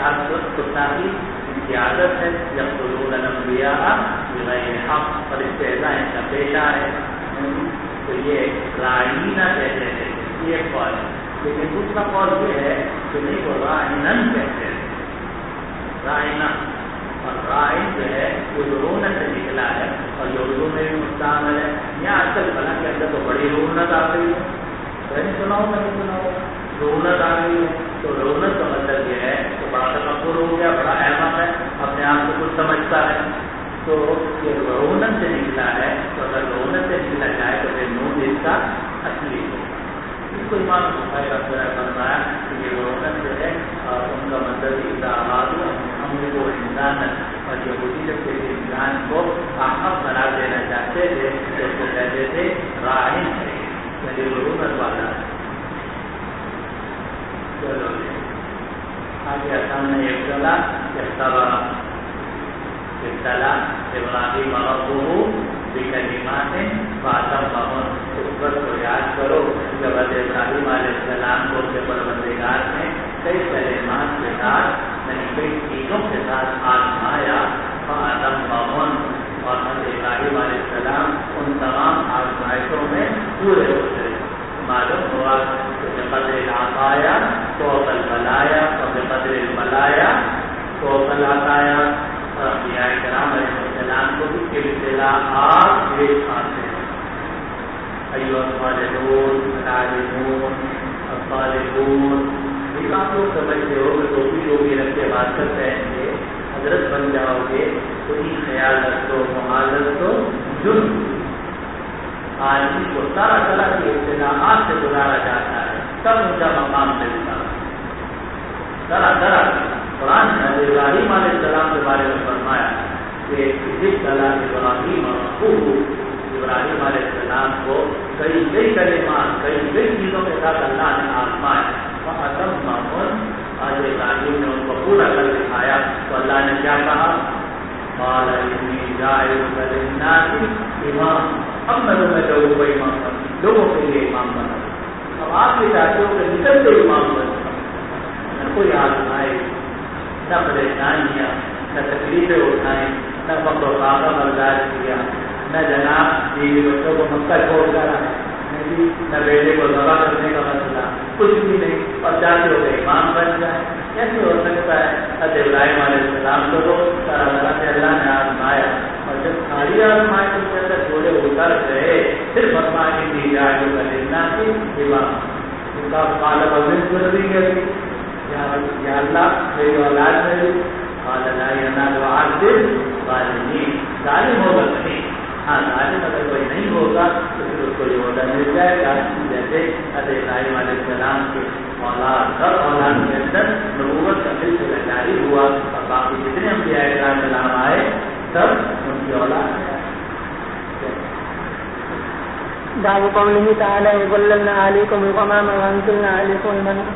عادت ہے یقتلون الانبیاء بغیر حق اور استہزاء ان کا پیشہ ہے. تو یہ رائنا کہتے تھے یہ قول ہے. لیکن دوسرا قول یہ ہے کہ نہیں وہ رائنن کہتے ہیں. رائنا اور رائن جو ہے وہ رونت سے نکلا ہے اور یہ اردو میں بھی مستعمل ہے. یہاں اصل بنا کے اندر تو بڑی رونت آ گئی ہے. نہیں سنا ہو نہیں سنا ہو رونت آ گئی ہے. تو رونت کا مطلب یہ ہے کہ بڑا تکبر ہو گیا، بڑا احمد ہے، اپنے آپ کو کچھ سمجھتا ہے. تو یہ رونت سے نکلا ہے. تو اگر رونت سے نکلا جائے تو پھر نون اس کا اصلی ہو. اس کو امام بخاری کا فرمایا کہ یہ رونت جو ہے ان کا مطلب آباد ہم کو انسان اور یہودی جب کسی انسان کو احمد بنا دینا چاہتے تھے تو اس کو کہتے تھے رائن ہے یعنی رونت والا. چلو آگے سامنے ایک چلا ابراہیم ربہ بکلمات فاتمہن. اس وقت کو یاد کرو جب ابراہیم علیہ السلام کو اس کے پروردگار نے کئی کلمات کے ساتھ یعنی کئی چیزوں کے ساتھ آزمایا فاتمہن اور حضرت ابراہیم علیہ السلام ان تمام آزمائشوں میں پورے ہوتے. معلوم ہوا کہ بقدر العطایا فوق البلایا اور بقدر الملایا فوق العطایا. اور انبیاء کرام علیہ السلام کو بھی ابتلاءات پیش آتے ہیں. ایھا الصالحون العالمون الصالحون یہ آپ لوگ سمجھتے ہو کہ ٹوپی رکھ کے بات کرتے ہیں کہ حضرت بن جاؤ گے تو یہ خیال رکھو معاذ تو جرم. آدمی کو طرح طرح کی ابتلاءات سے گزارا جاتا ہے تب اونچا مقام ملتا ہے. طرح طرح قرآن نے ابراہیم علیہ السلام کے بارے میں فرمایا کہ ابراہیم ابراہیم علیہ السلام کو کئی کلمات کئی چیزوں کے ساتھ اللہ نے آزمایا. آج ابراہیم نے ان کو پورا کر دکھایا تو اللہ نے کیا کہا قال انی جاعلک للناس امام. اب میں تمہیں لوگوں کے لیے امام بنا. اب آپ یہ چاہتے ہو کہ نکلتے امام بنا نہ کوئی آزمائے نہ پریشانیاں نہ تکلیفیں اٹھائیں نہ فقر و فاقہ برداشت کیا نہ جناب بیوی بچوں کو مکہ چھوڑ کر آئے، نہ بیٹے کو ذبح کرنے کا مسئلہ، کچھ بھی نہیں، اور چاہتے ہو کہ امام بن جائے، کیسے ہو سکتا ہے؟ حضرت ابراہیم علیہ السلام کو تو طرح سے اللہ نے آزمایا، اور جب ساری آزمائش ان کے اندر تھوڑے اتر گئے، پھر فرمانے کی جائے جو کرنا کی امام ان کا قالب عظیم کر دی گئی، یا اللہ میری اولاد میری لا ینال عبد الظالمین، ظالم ہوگا نہیں، ہاں ظالم اگر کوئی نہیں ہوگا تو پھر اس کو یہ عہدہ مل جائے گا، جیسے حضرت ابراہیم علیہ السلام کے اولاد سب اولاد کے اندر نبوت کا سلسلہ جاری ہوا، اور باقی جتنے انبیاء کرام سلام آئے سب ان کی اولاد ہے۔ باب قوله تعالى وظللنا عليكم الغمام وانزلنا عليكم المن.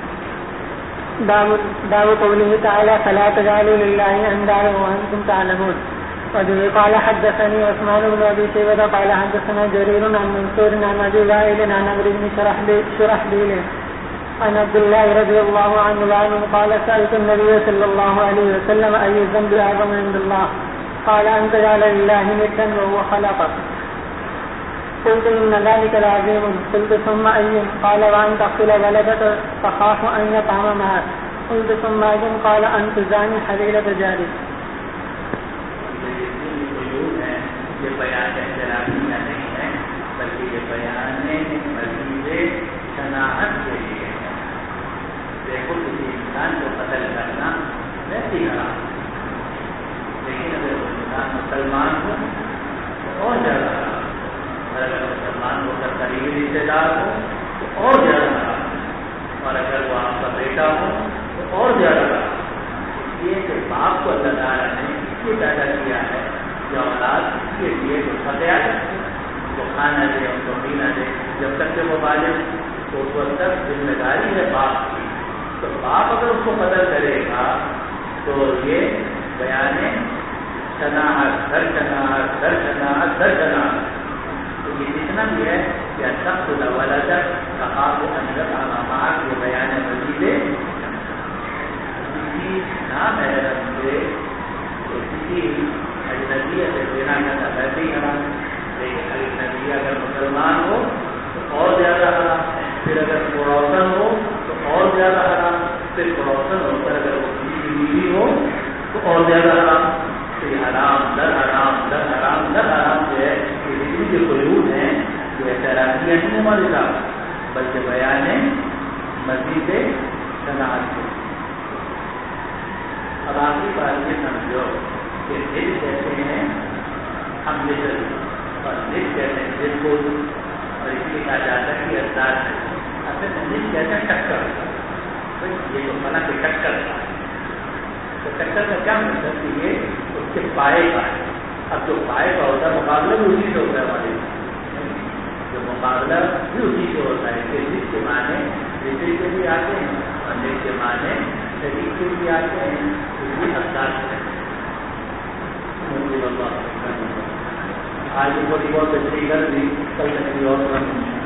باب قوله تعالى فلا تجعلوا لله اندادا وانتم تعلمون. وبه قال حدثني عثمان بن ابي شيبه قال حدثنا جرير عن منصور عن ابي وائل عن عمرو بن شرحبيل عن عبد الله رضي الله عنه قال سألت النبي صلى الله عليه وسلم اي الذنب اعظم عند الله قال ان تجعل لله ندا وهو خلقك قلت إن ذلك العظيم قلت ثم أي قال وأن تقتل ولدك تخاف أن يطعم معك قلت ثم أي قال أن تزاني حليلة جارك. یہ بیان احترامیہ نہیں ہے بلکہ یہ بیان مزید شناخت کے لیے ہے۔ دیکھو کسی انسان کو قتل کرنا ویسی حرام، لیکن اگر وہ انسان مسلمان ہو تو اور زیادہ حرام، اور اگر مسلمان ہو کر قریبی رشتے دار ہو تو اور زیادہ حرام، اور اگر وہ آپ کا بیٹا ہو تو اور زیادہ حرام۔ اس لیے کہ باپ کو اللہ تعالیٰ نے اس لیے پیدا کیا ہے جو اولاد اس کے لیے جو فتح ہے وہ کھانا دے ان کو پینا دے، جب تک کہ وہ بالغ تو اس وقت تک ذمہ داری ہے باپ کی، تو باپ اگر اس کو قدر کرے گا تو یہ بیان شناخت در شناخت در شناخت در شناخت، تو یہ جتنا بھی ہے کہ سب کو ولد کہا کو اندر علامات یہ بیان مزید کسی نام ہے سے کسی اجنبی سے دینا کرنا ویسے ہی حرام، لیکن اجنبی اگر مسلمان ہو تو اور زیادہ حرام، پھر اگر پڑوسن ہو تو اور زیادہ حرام، پھر پڑوسن ہو کر اگر وہ کسی کی بیوی ہو تو اور زیادہ حرام۔ تو یہ حرام در حرام در حرام در حرام جو ہے یہ جتنی جو قیود ہیں جو احترامیہ نہیں ہمارے ساتھ بلکہ بیان مزید شناخت کے۔ اب آخری بات یہ سمجھو کہ دل کہتے ہیں ہم مثل، اور دل کہتے ہیں دل کو، اور اس لیے کہا جاتا ہے کہ انداز ہے، اصل میں دل کہتے ہیں ٹکر، یہ تو فلاں کے ٹکر کا، تو ٹکر کا کیا مطلب کہ یہ اس کے پائے کا ہے۔ اب جو پائے کا ہوتا ہے مقابلہ بھی اسی سے ہوتا ہے ہمارے، جو مقابلہ بھی اسی سے ہوتا ہے کہ جس کے معنی رشتے کے بھی آتے ہیں اور جس کے معنی شریف کے بھی آتے ہیں، اس کی انداز ہے۔ آج بہت بہت تشریح کر دی، کل تشریح اور